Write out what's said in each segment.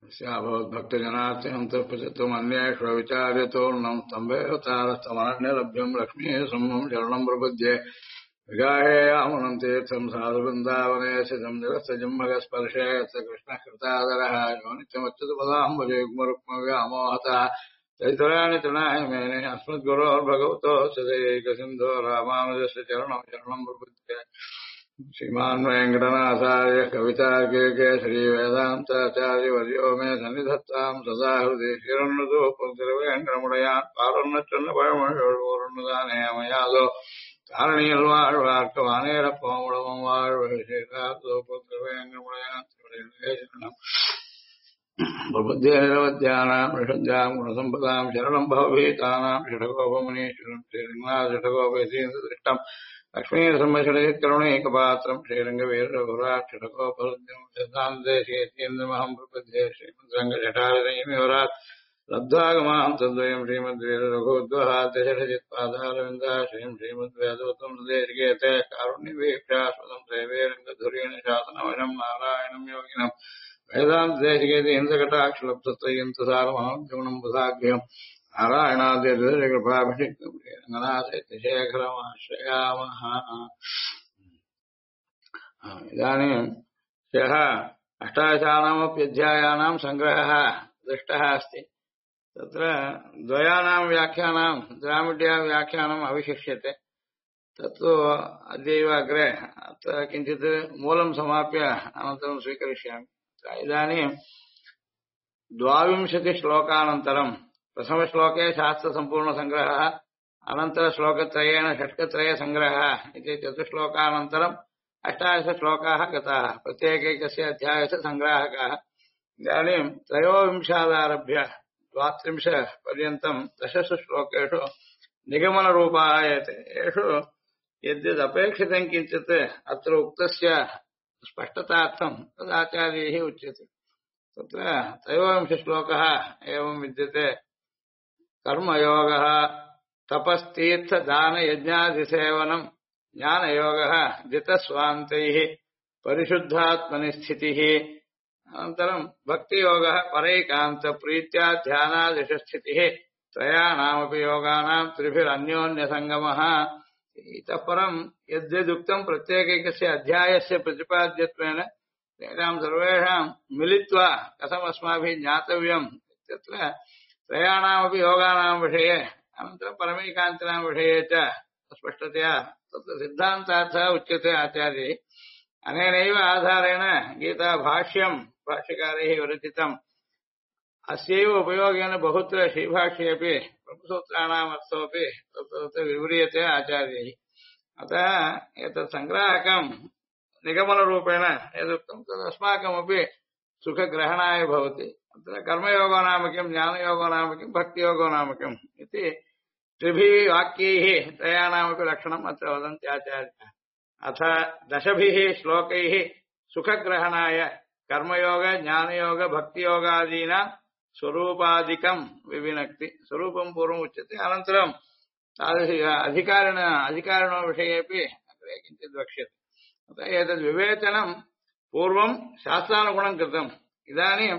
भक्तजनात्यहन्तः विचार्यतोर्णम् स्तम्भेवतारस्तमनन्यलभ्यम् लक्ष्मीः सम्मम् शरणम् प्रपद्ये विगाहेयामुनम् तीर्थम् साधुवृन्दावने सितम् निरस्तजम्भगस्पर्शे यत्र कृष्णः कृतादरः यो नित्यमच्युतपदाम्बुजयुग्मरुक्मव्यामोहतः चैतराणि तृणाय मेने अस्मद्गुरोर्भगवतोऽस्य दैकसिन्धो रामानुजस्य चरणम् शरणम् प्रपद्ये श्रीमान् वेङ्कटनाथार्य कवितार्किके श्रीवेदान्ताचार्यवर्यो मे सन्निधत्ताम् सदा हृदि श्रीरन्नतोपतिरवेङ्कटमुडयान् पारन्नचन्नपरमशोरुन्नदाने मयादो தாரணியில் வாழ்வார்க்கவானேரப்போமுடமும் வாழ்வு ஸ்ரீகாத்தோபத்திரவேங்கடமுடயான் பிரபுத்திய நிரவத்தியானாம் ரிஷத்யாம் குணசம்பதாம் சரணம் பவபீதானாம் ஷடகோபமுனீஸ்வரம் ஸ்ரீரங்கநாதோபேதீந்திர திருஷ்டம் லக்ஷ்மீரசம்மஷடகருணைகபாத்திரம் ஸ்ரீரங்கவீரகுராட் ஷடகோபருத்தியம் சித்தாந்தேசேந்திரமஹம் பிரபத்யே ஸ்ரீமத்ரங்கஜட்டாரதயமிவராத் लब्धागमां तद्वयं श्रीमद्वीरघोद्वहाद्यषजित्पादारविन्दाश्रयं श्रीमद्वेदोत्तम सुदेशिकेते कारुण्यवीक्षास्पदं त्रैवेरङ्गधुरेण शासनवशं नारायणं योगिनं वेदान्तदेशिकेते हिंसकटाक्षलब्धत्रयन्तसारमहं बुधाभ्यं नारायणाद्यकृपाभिषिक्तं श्रीरङ्गनाथेत्यशेखरमाश्रयामः। इदानीं ह्यः अष्टादशानामप्यध्यायानां सङ्ग्रहः दृष्टः अस्ति। तत्र द्वयानां व्याख्यानां द्रामिड्या व्याख्यानम् अविशिष्यते। तत्तु अद्यैव अग्रे अत्र किञ्चित् मूलं समाप्य अनन्तरं स्वीकरिष्यामि। इदानीं 22 श्लोकानन्तरं प्रथमश्लोके शास्त्रसम्पूर्णसङ्ग्रहः, अनन्तरश्लोकत्रयेण षट्कत्रयसङ्ग्रहः इति चतुश्लोकानन्तरम् 18 श्लोकाः गताः। प्रत्येकैकस्य अध्यायस्य सङ्ग्राहकाः। इदानीं त्रयोविंशादारभ्य 32 पर्यन्तं 10 श्लोकेषु निगमनरूपाः एते। येषु यद्यदपेक्षितं किञ्चित् अत्र उक्तस्य स्पष्टतार्थं तदाचार्यैः उच्यते। तत्र 23 श्लोकः एवं विद्यते। कर्मयोगः तपस्तीर्थदानयज्ञादिसेवनं ज्ञानयोगः जितस्वान्तैः परिशुद्धात्मनि स्थितिः अनन्तरं भक्तियोगः परैकान्तप्रीत्या ध्यानादिशस्थितिः त्रयाणामपि योगानां त्रिभिरन्योन्यसङ्गमः। इतः परं यद्यदुक्तं प्रत्येकैकस्य अध्यायस्य प्रतिपाद्यत्वेन तेषां सर्वेषां मिलित्वा कथमस्माभिः ज्ञातव्यम् इत्यत्र त्रयाणामपि योगानां विषये अनन्तरं परमैकान्तिनां विषये च स्पष्टतया तत्र सिद्धान्तार्थः उच्यते आचार्यैः। अनेनैव आधारेण गीताभाष्यं भाष्यकारैः विरचितम्। अस्यैव उपयोगेन बहुत्र श्रीभाष्ये अपि ब्रह्मसूत्राणाम् अर्थोऽपि तत्र विव्रियते आचार्यैः। अतः एतत् सङ्ग्राहकं निगमनरूपेण यदुक्तं तदस्माकमपि सुखग्रहणाय भवति। अत्र कर्मयोगो नाम किं, ज्ञानयोगो नाम किं, भक्तियोगो नाम किम् इति त्रिभिः वाक्यैः त्रयाणामपि लक्षणम् अत्र वदन्ति आचार्याः। अथ 10 श्लोकैः सुखग्रहणाय कर्मयोग ज्ञानयोग भक्तियोगादीनां स्वरूपादिकं विविनक्ति। स्वरूपं पूर्वम् उच्यते, अनन्तरं तादृश अधिकारिणो विषयेपि अग्रे किञ्चित् वक्ष्यते। अतः एतद् विवेचनं पूर्वं शास्त्रानुगुणं कृतम्। इदानीं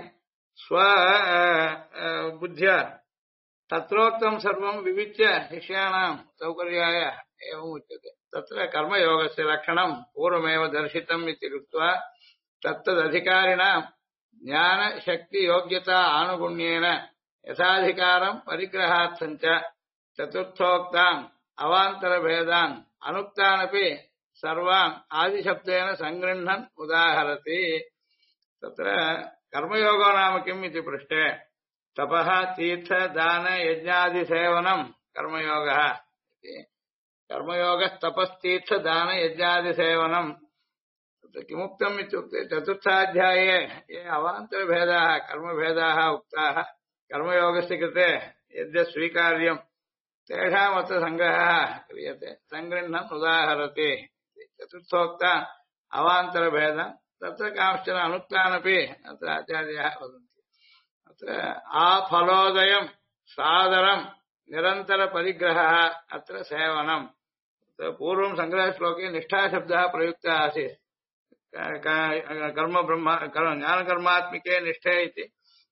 स्वबुद्ध्या तत्रोक्तं सर्वं विविच्य शिष्याणां सौकर्याय एवम् उच्यते। तत्र कर्मयोगस्य लक्षणं पूर्वमेव दर्शितम् इति कृत्वा तत्तदधिकारिणां ज्ञानशक्तियोग्यता आनुगुण्येन यथाधिकारं परिग्रहार्थं च चतुर्थोक्तान् अवान्तरभेदान् अनुक्तानपि सर्वान् आदिशब्देन सङ्गृह्णन् उदाहरति। तत्र कर्मयोगो नाम किम् इति पृष्टे तपः तीर्थ दान यज्ञादिसेवनं कर्मयोगः इति। कर्मयोगस्तपस्तीर्थ दान यज्ञादिसेवनम् किमुक्तम् इत्युक्ते चतुर्थाध्याये ये अवान्तरभेदाः कर्मभेदाः उक्ताः कर्मयोगस्य कृते यद्यत् स्वीकार्यम् तेषाम् अत्र सङ्ग्रहः क्रियते। सङ्गृह्णन् उदाहरति। चतुर्थोक्ता अवान्तरभेदम् तत्र कांश्चन अनुक्तानपि अत्र आचार्याः वदन्ति। अत्र आफलोदयं सादरं निरन्तरपरिग्रहः अत्र सेवनम्। पूर्वं सङ्ग्रहश्लोके निष्ठाशब्दः प्रयुक्तः आसीत्। कर्म ब्रह्म ज्ञानकर्मात्मिके निष्ठे इति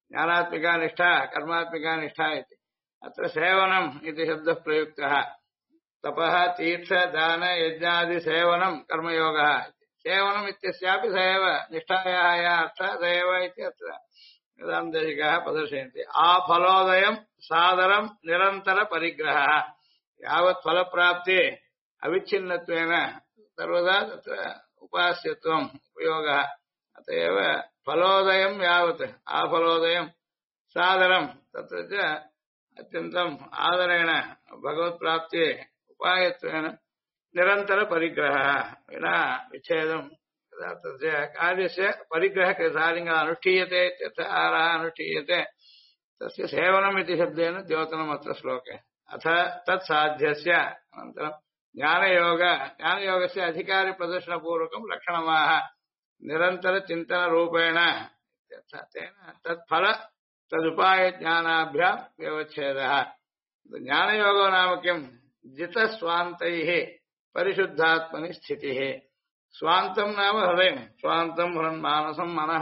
ज्ञानात्मिका निष्ठा कर्मात्मिका निष्ठा इति अत्र सेवनम् इति शब्दः प्रयुक्तः तपः तीर्थ दान यज्ञादि सेवनं कर्मयोगः सेवनम् इत्यस्यापि स एव निष्ठायाः या अर्थः स एव इति अत्र वेदान्तदेशिकाः प्रदर्शयन्ति आफलोदयम् सादरम् निरन्तर परिग्रहः यावत् फलप्राप्ति अविच्छिन्नत्वेन सर्वदा तत्र उपास्यत्वम् उपयोगः अत एव फलोदयम् यावत् आफलोदयम् सादरम् तत्र च अत्यन्तम् आदरेण भगवत्प्राप्ति उपायत्वेन निरन्तर परिग्रहः विना विच्छेदम् यदा तस्य कार्यस्य परिग्रहः सालिङ्गः अनुष्ठीयते इत्यर्थः आहारः अनुष्ठीयते तस्य सेवनम् इति शब्देन द्योतनम् अत्र श्लोके अथ तत्साध्यस्य अनन्तरं ज्ञानयोगस्य अधिकारिप्रदर्शनपूर्वकं लक्षणमाह निरन्तरचिन्तनरूपेण तेन तत्फल तदुपायज्ञानाभ्यां व्यवच्छेदः ज्ञानयोगो नाम किम् जितस्वान्तैः परिशुद्धात्मनि स्थितिः स्वान्तं नाम हृदयं स्वान्तं हृन्मानसं मनः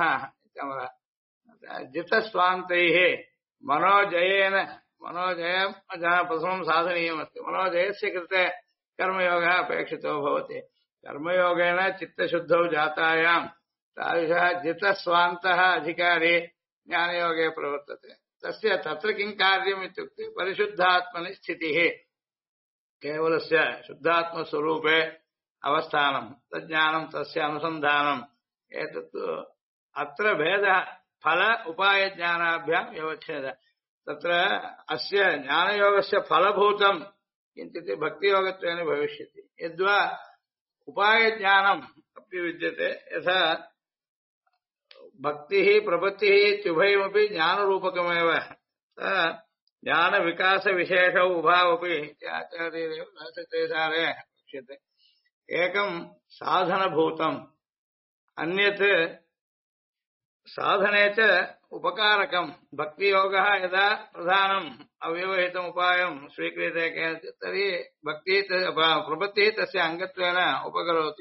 जितस्वान्तैः मनोजयेन मनोजयं प्रथमं साधनीयमस्ति मनोजयस्य कृते कर्मयोगः अपेक्षितो भवति कर्मयोगेन चित्तशुद्धौ जातायां तादृशः जितस्वान्तः अधिकारी ज्ञानयोगे प्रवर्तते तस्य तत्र किं कार्यम् इत्युक्ते परिशुद्धात्मनि स्थितिः केवलस्य शुद्धात्मस्वरूपे अवस्थानं तज्ज्ञानं तस्य अनुसन्धानम् एतत् अत्र भेदः फल उपायज्ञानाभ्यां व्यवच्छेदः तत्र अस्य ज्ञानयोगस्य फलभूतं किञ्चित् भक्तियोगत्वेन भविष्यति यद्वा उपायज्ञानम् अपि विद्यते यथा भक्तिः प्रपत्तिः इत्युभयमपि ज्ञानरूपकमेव ज्ञानविकासविशेषौ उभावपि आचार्यैरेव नास्तिसारे उच्यते एकं साधनभूतम् अन्यत् साधने च उपकारकम् भक्तियोगः यदा प्रधानम् अव्यवहितम् उपायं स्वीक्रियते केनचित् तर्हि प्रपत्तिः तस्य अङ्गत्वेन उपकरोति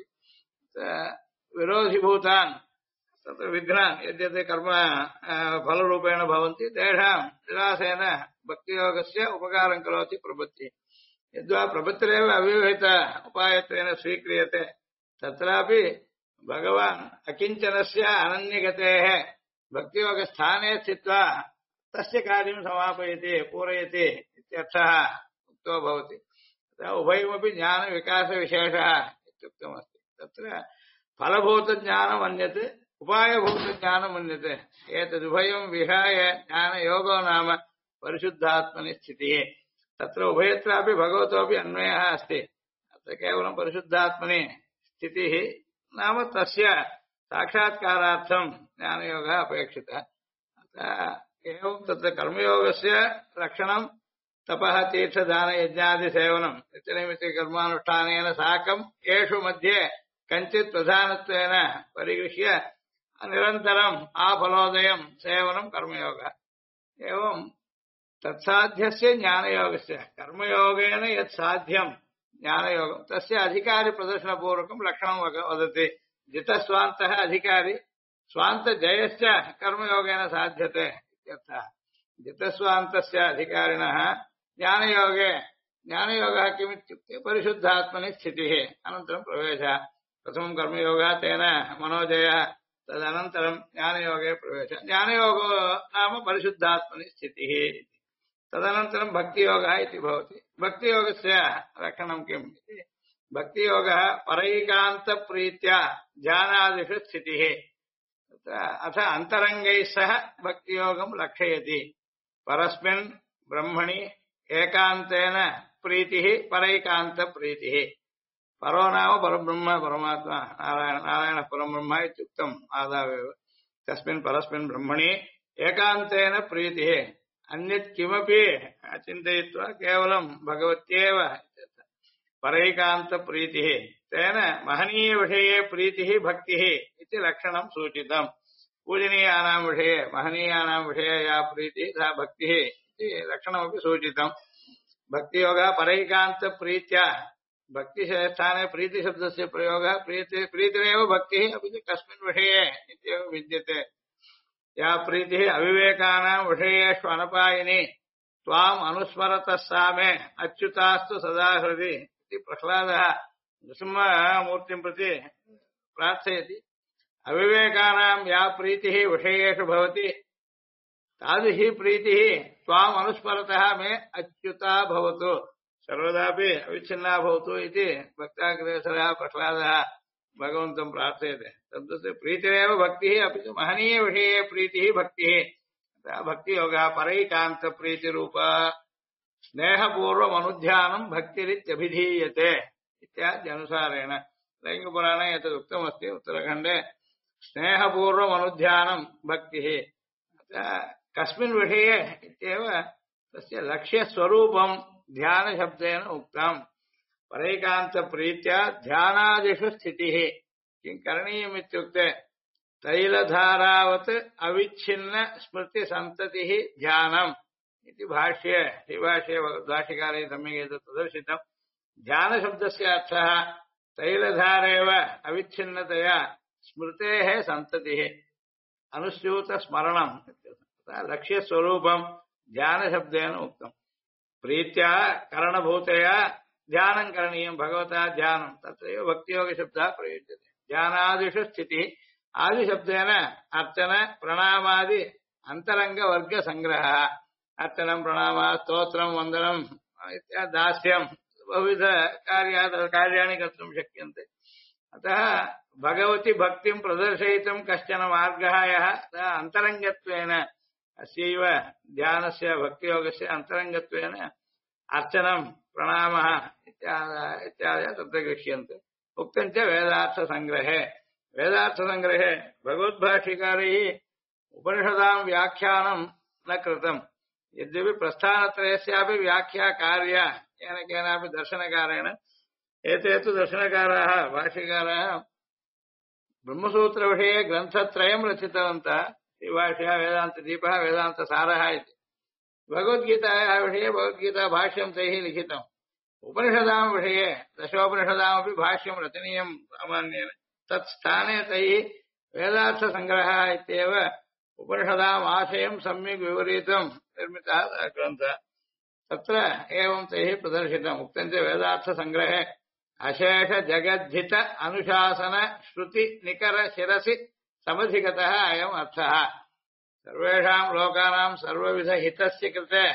विरोधिभूतान् तत्र विघ्नान् यद्यत् कर्म फलरूपेण भवन्ति तेषां निरासेन भक्तियोगस्य उपकारं करोति प्रपत्तिः यद्वा प्रपत्तिरेव अव्यवहित उपायत्वेन स्वीक्रियते तत्रापि भगवान् अकिञ्चनस्य अनन्यगतेः भक्तियोगस्थाने स्थित्वा तस्य कार्यं समापयति पूरयति इत्यर्थः उक्तो भवति उभयमपि ज्ञानविकासविशेषः इत्युक्तमस्ति तत्र फलभूतज्ञानम् अन्यत् उपायभूतज्ञानम् अन्यत् एतदुभयं विहाय ज्ञानयोगो नाम परिशुद्धात्मनि स्थितिः तत्र उभयत्रापि भगवतोपि अन्वयः अस्ति अत्र केवलं परिशुद्धात्मनि स्थितिः नाम तस्य साक्षात्कारार्थं ज्ञानयोगः अपेक्षितः एवं तत्र कर्मयोगस्य लक्षणं तपः तीर्थदान यज्ञादि सेवनं नित्यनैमित्तिक कर्मानुष्ठानेन साकं येषु मध्ये कञ्चित् प्रधानत्वेन परिगृह्य निरन्तरम् आफलोदयं सेवनं कर्मयोगः एवं तत्साध्यस्य ज्ञानयोगस्य कर्मयोगेन यत् साध्यं ज्ञानयोगं तस्य अधिकारिप्रदर्शनपूर्वकं लक्षणं वदति जितस्वान्तः अधिकारी स्वान्तजयश्च कर्मयोगेन साध्यते इत्यर्थः जितस्वान्तस्य अधिकारिणः ज्ञानयोगः किमित्युक्ते परिशुद्धात्मनि स्थितिः अनन्तरं प्रवेशः प्रथमं कर्मयोगः तेन मनोजयः तदनन्तरं ज्ञानयोगे प्रवेशः ज्ञानयोगो नाम परिशुद्धात्मनि स्थितिः तदनन्तरं भक्तियोगः इति भवति भक्तियोगस्य लक्षणं किम् इति भक्तियोगः परैकान्तप्रीत्या ध्यानादिषु स्थितिः अथ अन्तरङ्गैः सह भक्तियोगं लक्षयति परस्मिन् ब्रह्मणि एकान्तेन प्रीतिः परैकान्तप्रीतिः परो नाम परब्रह्म परमात्मा नारायणः परब्रह्म इत्युक्तम् आदावेव तस्मिन् परस्मिन् ब्रह्मणि एकान्तेन प्रीतिः अन्यत् किमपि चिन्तयित्वा केवलं भगवत्येव परैकान्तप्रीतिः तेन महनीयविषये प्रीतिः भक्तिः इति लक्षणं सूचितम् पूजनीयानां विषये महनीयानां विषये या प्रीतिः सा भक्तिः इति लक्षणमपि सूचितम् भक्तियोगः परैकान्तप्रीत्या भक्तिस्थाने प्रीतिशब्दस्य प्रयोगः प्रीतिरेव भक्तिः अपि च कस्मिन् विषये इत्येव विद्यते या प्रीतिः अविवेकानां विषयेषु अनपायिनी त्वाम् अनुस्मरतः सा मे अच्युतास्तु सदा हृदि इति प्रह्लादः नृसिंहमूर्तिं प्रति प्रार्थयति। अविवेकानां या प्रीतिः विषयेषु भवति तादृशी प्रीतिः त्वाम् अनुस्मरतः मे अच्युता भवतु सर्वदापि अविच्छिन्ना भवतु इति भक्ताग्रेसरः प्रह्लादः भगवन्तं प्रार्थयते। तद्वत् प्रीतिरेव भक्तिः अपि च महनीयविषये प्रीतिः भक्तिः। भक्तियोगः परैकान्तप्रीतिरूपा स्नेहपूर्वमनुध्यानम् भक्तिरित्यभिधीयते इत्याद्यनुसारेण लैङ्गिकपुराणे एतदुक्तमस्ति। उत्तरखण्डे स्नेहपूर्वमनुध्यानम् भक्तिः कस्मिन् विषये इत्येव तस्य लक्ष्यस्वरूपम् ध्यानशब्देन उक्तम्। परैकान्तप्रीत्या ध्यानादिषु स्थितिः किं करणीयम् इत्युक्ते तैलधारावत् अविच्छिन्न स्मृतिसन्ततिः ध्यानम् इति भाष्ये श्रीभाष्ये भाष्यकारैः सम्यक् एतत् प्रदर्शितम्। ध्यानशब्दस्य अर्थः तैलधारेव अविच्छिन्नतया स्मृतेः सन्ततिः अनुस्यूतस्मरणम् लक्ष्यस्वरूपम् ध्यानशब्देन उक्तम्। प्रीत्या करणभूतया ध्यानं करणीयं भगवता ध्यानं तत्रैव भक्तियोगशब्दः प्रयुज्यते। ध्यानादिषु स्थितिः आदिशब्देन अर्चन प्रणामादि अन्तरङ्गवर्गसङ्ग्रहः अर्चनं प्रणामः स्तोत्रं वन्दनम् इत्यादि दास्यं बहुविध कार्याणि कर्तुं शक्यन्ते। अतः भगवति भक्तिं प्रदर्शयितुं कश्चन मार्गः यः अन्तरङ्गत्वेन अस्यैव ध्यानस्य भक्तियोगस्य अन्तरङ्गत्वेन अर्चनं प्रणामः इत्यादयः तत्र गृह्यन्ते। उक्तं च वेदार्थसङ्ग्रहे भगवद्भाष्यकारैः उपनिषदां व्याख्यानं न कृतम्। यद्यपि प्रस्थानत्रयस्यापि व्याख्या कार्या केन केनापि दर्शनकारेण एते तु दर्शनकाराः भाष्यकाराः ब्रह्मसूत्रविषये ग्रन्थत्रयं रचितवन्तः। श्रीभाष्यः वेदान्तदीपः वेदान्तसारः इति। भगवद्गीतायाः विषये भगवद्गीताभाष्यं तैः लिखितम्। उपनिषदां विषये दशोपनिषदामपि भाष्यं रचनीयं सामान्येन। तत् स्थाने तैः वेदार्थसङ्ग्रहः इत्येव उपनिषदाम् आशयं सम्यक् विवरीतुं निर्मितः ग्रन्थः। तत्र एवं तैः प्रदर्शितम्। उक्तं च वेदार्थसङ्ग्रहे अशेष जगद्धित अनुशासन श्रुति निकर शिरसि समधिगतः अयम् अर्थः। सर्वेषां लोकानां सर्वविध हितस्य कृते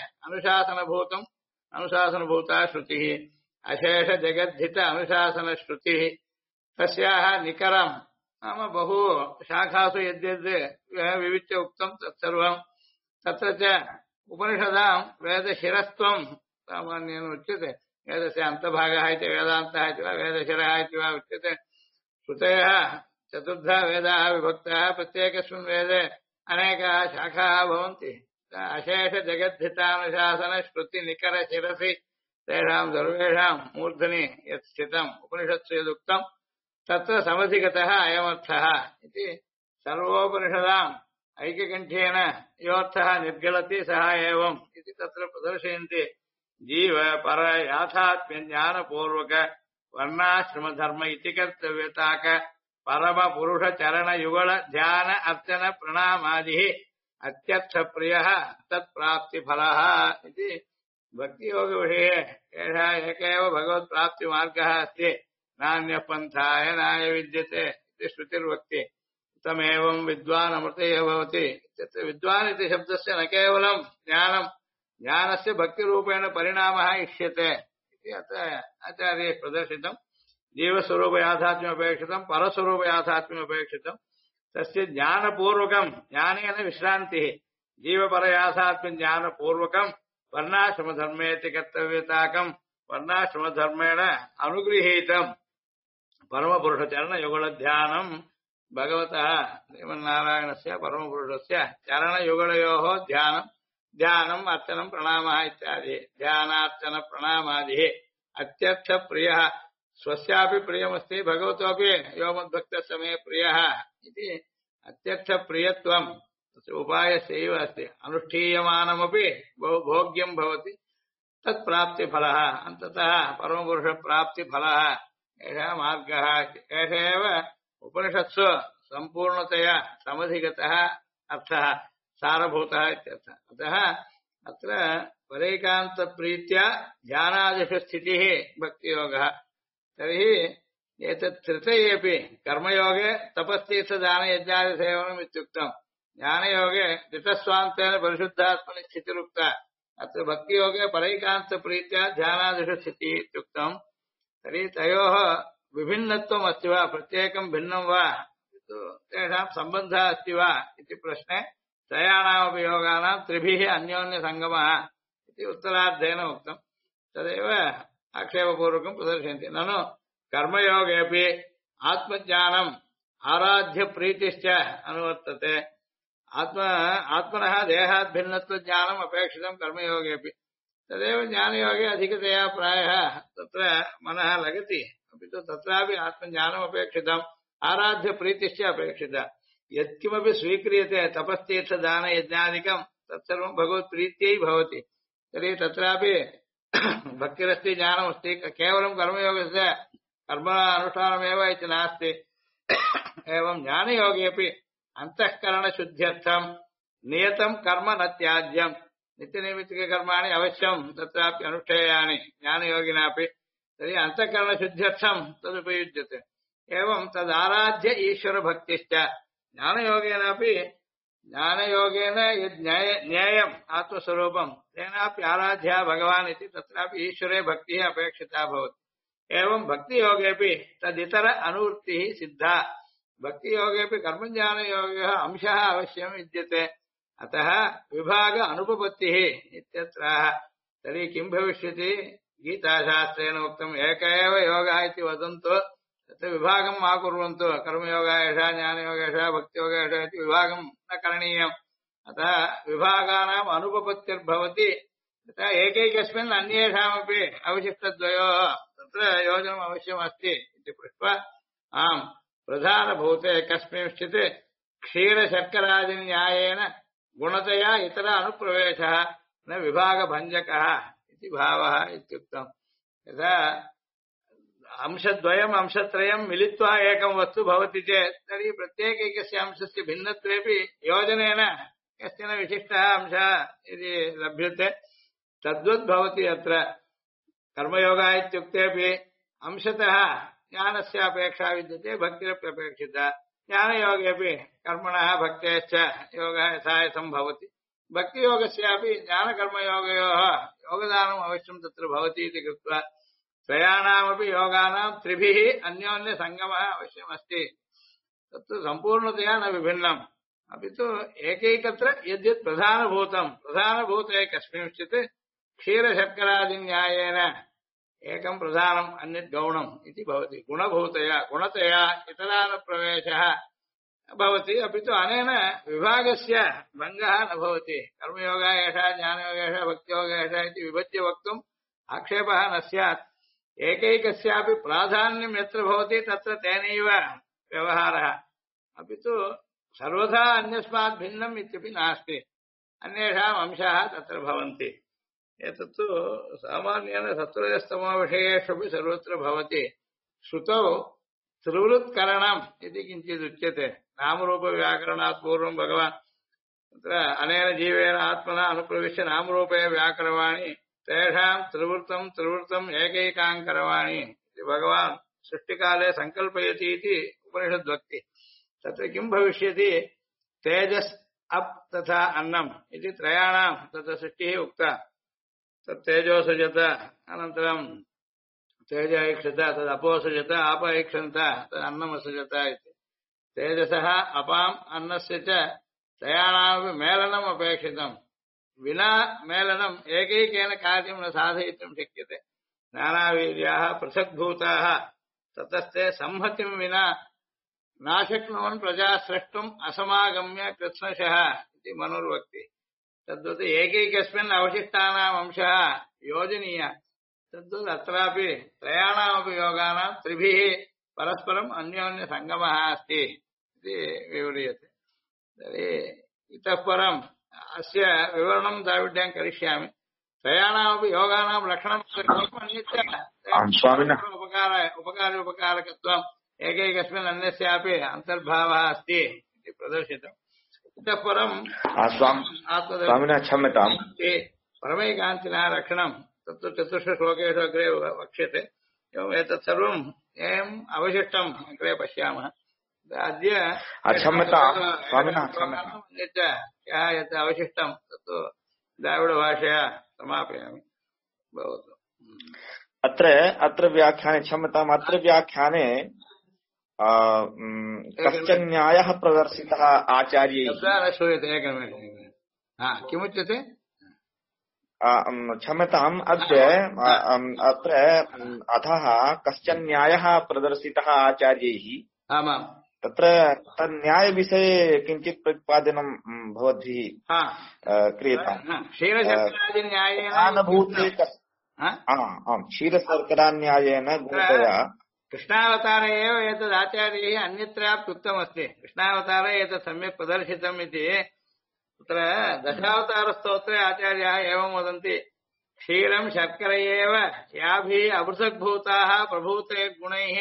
अनुशासनभूता श्रुतिः अशेष जगद्धित अनुशासन श्रुतिः तस्याः निकरं नाम बहु शाखासु यद्यद् विविच्य उक्तं तत्सर्वं तत्र च उपनिषदां वेदशिरस्त्वं सामान्येन उच्यते। वेदस्य अन्तभागः इति वेदान्तः इति वा वेदशिरः इति वा उच्यते। श्रुतयः चतुर्धा वेदाः विभक्ताः प्रत्येकस्मिन् वेदे अनेकाः शाखाः भवन्ति। अशेष जगद्धितानुशासन श्रुति निकर शिरसि तेषां सर्वेषां मूर्धनि यत् स्थितम् उपनिषत्सु यदुक्तं तत्र समधिगतः अयमर्थः इति सर्वोपनिषदाम् ऐक्यकण्ठ्येन योऽर्थः निर्गलति सः एवम् इति तत्र प्रदर्शयन्ति। जीव पर याथात्म्य ज्ञानपूर्वक वर्णाश्रमधर्म इति कर्तव्यताक परम पुरुष चरण युगल ध्यान अर्चन प्रणामादिः अत्यर्थप्रियः तत्प्राप्तिफलः इति भक्तियोगविषये एषः एक एव भगवत्प्राप्तिमार्गः अस्ति। नान्यः पन्थाय नाय विद्यते इति श्रुतिर्वक्ति। तमेवं विद्वान् अमृतैः भवति। इत्यत्र विद्वान् इति शब्दस्य न केवलं ज्ञानस्य भक्तिरूपेण परिणामः इष्यते इति अत्र आचार्यैः प्रदर्शितम्। जीवस्वरूपयाथात्म्यमपेक्षितम् परस्वरूपयाथात्म्यमपेक्षितम्। तस्य ज्ञानपूर्वकम् ज्ञानेन विश्रान्तिः जीवपरयाथात्म्य ज्ञानपूर्वकम् वर्णाश्रमधर्मेति कर्तव्यताकम् वर्णाश्रमधर्मेण अनुगृहीतम् परमपुरुषचरणयुगलध्यानम् भगवतः श्रीमन्नारायणस्य परमपुरुषस्य चरणयुगलयोः ध्यानम् अर्चनम् प्रणामः इत्यादि ध्यानार्चन प्रणामादिः अत्यर्थप्रियः स्वस्यापि प्रियमस्ति भगवतोऽपि यो मद्भक्तस्य मे प्रियः इति अत्यर्थप्रियत्वम् तस्य उपायस्यैव अस्ति। अनुष्ठीयमानमपि बहु भोग्यं भवति तत्प्राप्तिफलः अन्ततः परमपुरुषप्राप्तिफलः एषः मार्गः एष एव उपनिषत्सु सम्पूर्णतया समधिगतः अर्थः सारभूतः इत्यर्थः। अतः अत्र परैकान्तप्रीत्या ध्यानादिषु स्थितिः भक्तियोगः। तर्हि एतत् तृतीयेऽपि कर्मयोगे तपस्तीर्थदानयज्ञादिसेवनम् इत्युक्तम्, ज्ञानयोगे जितस्वान्तेन परिशुद्धात्मनि स्थितिरुक्ता, अत्र भक्तियोगे परैकान्तप्रीत्या ध्यानादिषु स्थितिः इत्युक्तम्। तर्हि तयोः विभिन्नत्वम् अस्ति वा, प्रत्येकं भिन्नं वा, तेषां सम्बन्धः अस्ति वा इति प्रश्ने त्रयाणामपि योगानां त्रिभिः अन्योन्यसङ्गमः इति उत्तरार्धेन उक्तम्। तदेव आक्षेपपूर्वकं प्रदर्शयन्ति। ननु कर्मयोगेऽपि आत्मज्ञानम् आराध्यप्रीतिश्च अनुवर्तते। आत्मनः देहात् भिन्नत्वज्ञानम् अपेक्षितं कर्मयोगेऽपि। तदेव ज्ञानयोगे अधिकतया प्रायः तत्र मनः लगति, अपि तु तत्रापि आत्मज्ञानम् अपेक्षितम्, आराध्यप्रीतिश्च अपेक्षिता। यत्किमपि स्वीक्रियते तपस्तीर्थदानयज्ञादिकं तत्सर्वं भगवत्प्रीत्यै भवति। तर्हि तत्रापि भक्तिरस्ति, ज्ञानमस्ति, केवलं कर्मयोगस्य कर्मानुष्ठानमेव इति नास्ति। एवं ज्ञानयोगेऽपि अन्तःकरणशुद्ध्यर्थं नियतं कर्म न त्याज्यम्, नित्यनैमित्तिककर्माणि अवश्यं तत्रापि अनुष्ठेयानि ज्ञानयोगिनापि। तर्हि अन्तःकरणशुद्ध्यर्थं तदुपयुज्यते। एवं तदाराध्य ईश्वरभक्तिश्च ज्ञानयोगेनापि, ज्ञानयोगेन यद् ज्ञेयम् आत्मस्वरूपं तेनापि आराध्या भगवान् इति, तत्रापि ईश्वरे भक्तिः अपेक्षिता भवति। एवं भक्तियोगेऽपि तदितर अनुवृत्तिः सिद्धा। भक्तियोगेऽपि कर्मज्ञानयोगः अंशः अवश्यं विद्यते। अतः विभाग अनुपपत्तिः इत्यत्राह। तर्हि किं भविष्यति? गीताशास्त्रेण उक्तम् एक एव योगः इति वदन्तु, तत्र विभागं मा कुर्वन्तु, कर्मयोगः एषः, ज्ञानयोगः एषः, भक्तियोगः एषः इति विभागं न करणीयम्। अतः विभागानाम् अनुपपत्तिर्भवति। तथा एकैकस्मिन् अन्येषामपि अवशिष्टद्वयोः तत्र योजनम् अवश्यम् अस्ति इति पृष्ट्वा, आम् प्रधानभूते कस्मिंश्चित् क्षीरशर्करादिन्यायेन गुणतया इतर अनुप्रवेशः न विभागभञ्जकः इति भावः इत्युक्तम्। यथा अंशद्वयम् अंशत्रयम् मिलित्वा एकं वस्तु भवति चेत् तर्हि प्रत्येकैकस्य अंशस्य भिन्नत्वेपि योजनेन कश्चन विशिष्टः अंशः यदि लभ्यते तद्वद्भवति। अत्र कर्मयोगः इत्युक्तेपि अंशतः ज्ञानस्य अपेक्षा विद्यते, भक्तिरप्यपेक्षिता। ज्ञानयोगेऽपि कर्मणः भक्तेश्च योगः यथा यथं भवति। भक्तियोगस्यापि ज्ञानकर्मयोगयोः योगदानम् अवश्यं तत्र भवति इति कृत्वा त्रयाणामपि योगानां त्रिभिः अन्योन्यसङ्गमः अवश्यमस्ति। तत्तु सम्पूर्णतया न विभिन्नम्, अपि तु एकैकत्र यद्यत् प्रधानभूते कस्मिंश्चित् क्षीरशर्करादिन्यायेन एकं प्रधानम् अन्यत् गौणम् इति भवति। गुणतया इतरानुप्रवेशः भवति, अपि तु अनेन विभागस्य भङ्गः न भवति। कर्मयोगः एषः, ज्ञानयोगः एषः, भक्तियोगः एषः इति विभज्य वक्तुम् आक्षेपः न स्यात्। एकैकस्यापि प्राधान्यं यत्र भवति तत्र तेनैव व्यवहारः, अपि तु सर्वथा अन्यस्मात् भिन्नम् इत्यपि नास्ति। अन्येषाम् अंशाः तत्र भवन्ति। एतत्तु सामान्येन सत्त्वरजस्तमोविषयेष्वपि सर्वत्र भवति। श्रुतौ त्रिवृत्करणम् इति किञ्चिदुच्यते। नामरूपव्याकरणात् पूर्वं भगवान् तत्र अनेन जीवेन आत्मना अनुप्रविश्य नामरूपे व्याकरवाणि तेषां त्रिवृत्तम् एकैकाङ्करवाणि इति भगवान् सृष्टिकाले सङ्कल्पयति इति उपनिषद्वक्ति। तत्र किं भविष्यति? तेजस् अप् तथा अन्नम् इति त्रयाणां तत्र सृष्टिः उक्ता। तत्तेजो सृजत, अनन्तरं तेज ऐक्षत, तदपोसृजत, आप ऐक्षन्त, तदन्नमसृजत इति। तेजसः अपाम् अन्नस्य च त्रयाणामपि मेलनम् अपेक्षितम्। विना मेलनम् एकैकेन कार्यं न साधयितुं शक्यते। नानावीर्याः पृथग्भूताः ततस्ते संहतिं विना नाशक्नुवन् प्रजा स्रष्टुम् असमागम्य कृत्स्नशः इति मनुर्वक्ति। तद्वत् एकैकस्मिन् अवशिष्टानाम् अंशः योजनीयः। तद्वत् अत्रापि त्रयाणामपि योगानां त्रिभिः परस्परम् अन्योन्यसङ्गमः अस्ति इति विव्रियते। तर्हि इतः परम् अस्य विवरणं दाविड्यं करिष्यामि। त्रयाणामपि योगानां लक्षणम् उपकारकत्वम् एकैकस्मिन् अन्यस्यापि अन्तर्भावः अस्ति इति प्रदर्शितम्। इतः परम् स्वामिनः क्षम्यताम् परमैकान्तिनः रक्षणं तत्तु चतुर्षु श्लोकेषु अग्रे वक्ष्यते एवम् एतत् सर्वम् एवम् अवशिष्टम् अग्रे पश्यामः अद्य क्षम्यतां स्वामिनः क्षम्यताम् यः यत् अवशिष्टं तत्तु द्राविडभाषया समापयामि भवतु अत्र व्याख्याने क्षम्यताम् अत्र व्याख्याने कश्चन न्यायः प्रदर्शितः आचार्यैः न श्रूयते एकनिमिषम् किमुच्यते क्षम्यताम् अद्य अत्र अधः कश्चन न्यायः प्रदर्शितः आचार्यैः आमाम् तत्र तन्न्यायविषये किञ्चित् प्रतिपादनं भवद्भिः क्रियताम् क्षीरशर्करादिन्यायेन आम् क्षीरशर्करान्यायेन भूतया कृष्णावतारे एव एतद् आचार्यैः अन्यत्रापि उक्तमस्ति कृष्णावतारे एतत् सम्यक् प्रदर्शितम् इति तत्र दशावतारस्तोत्रे आचार्याः एवं वदन्ति क्षीरं शर्कर एव याभिः अपृथग्भूताः प्रभूते गुणैः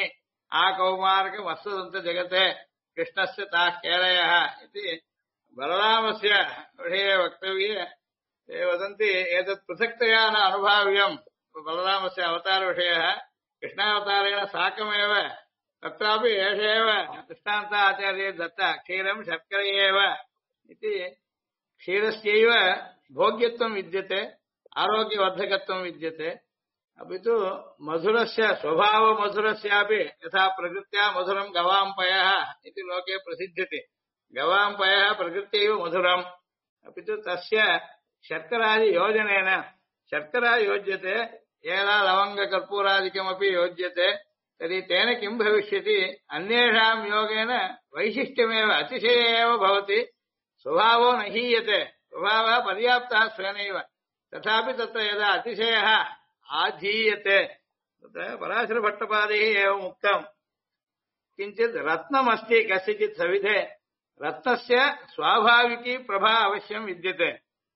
आकौमार्गमस्तदन्तजगते कृष्णस्य ताः केलयः इति बलरामस्य विषये वक्तव्ये ते वदन्ति एतत् पृथक्तया न अनुभाव्यम् बलरामस्य अवतारविषयः कृष्णावतारेण साकमेव तत्रापि एष एव दृष्टान्त आचार्यैः दत्तः क्षीरं शर्कर एव इति क्षीरस्यैव भोग्यत्वं विद्यते आरोग्यवर्धकत्वं विद्यते अपि तु मधुरस्य स्वभावमधुरस्यापि यथा प्रकृत्या मधुरं गवाम्पयः इति लोके प्रसिद्ध्यते गवाम्पयः प्रकृत्यैव मधुरम् अपि तु तस्य शर्करादियोजनेन शर्करा योज्यते एला लवङ्गकर्पूरादिकमपि योज्यते तर्हि तेन किं भविष्यति अन्येषां योगेन वैशिष्ट्यमेव अतिशये एव भवति स्वभावो न हीयते स्वभावः पर्याप्तः स्वेनैव तथापि तत्र यदा अतिशयः आधीयते तत्र पराशरभट्टपादैः एवम् उक्तम् किञ्चित् रत्नमस्ति कस्यचित् सविधे रत्नस्य स्वाभाविकी प्रभा अवश्यं विद्यते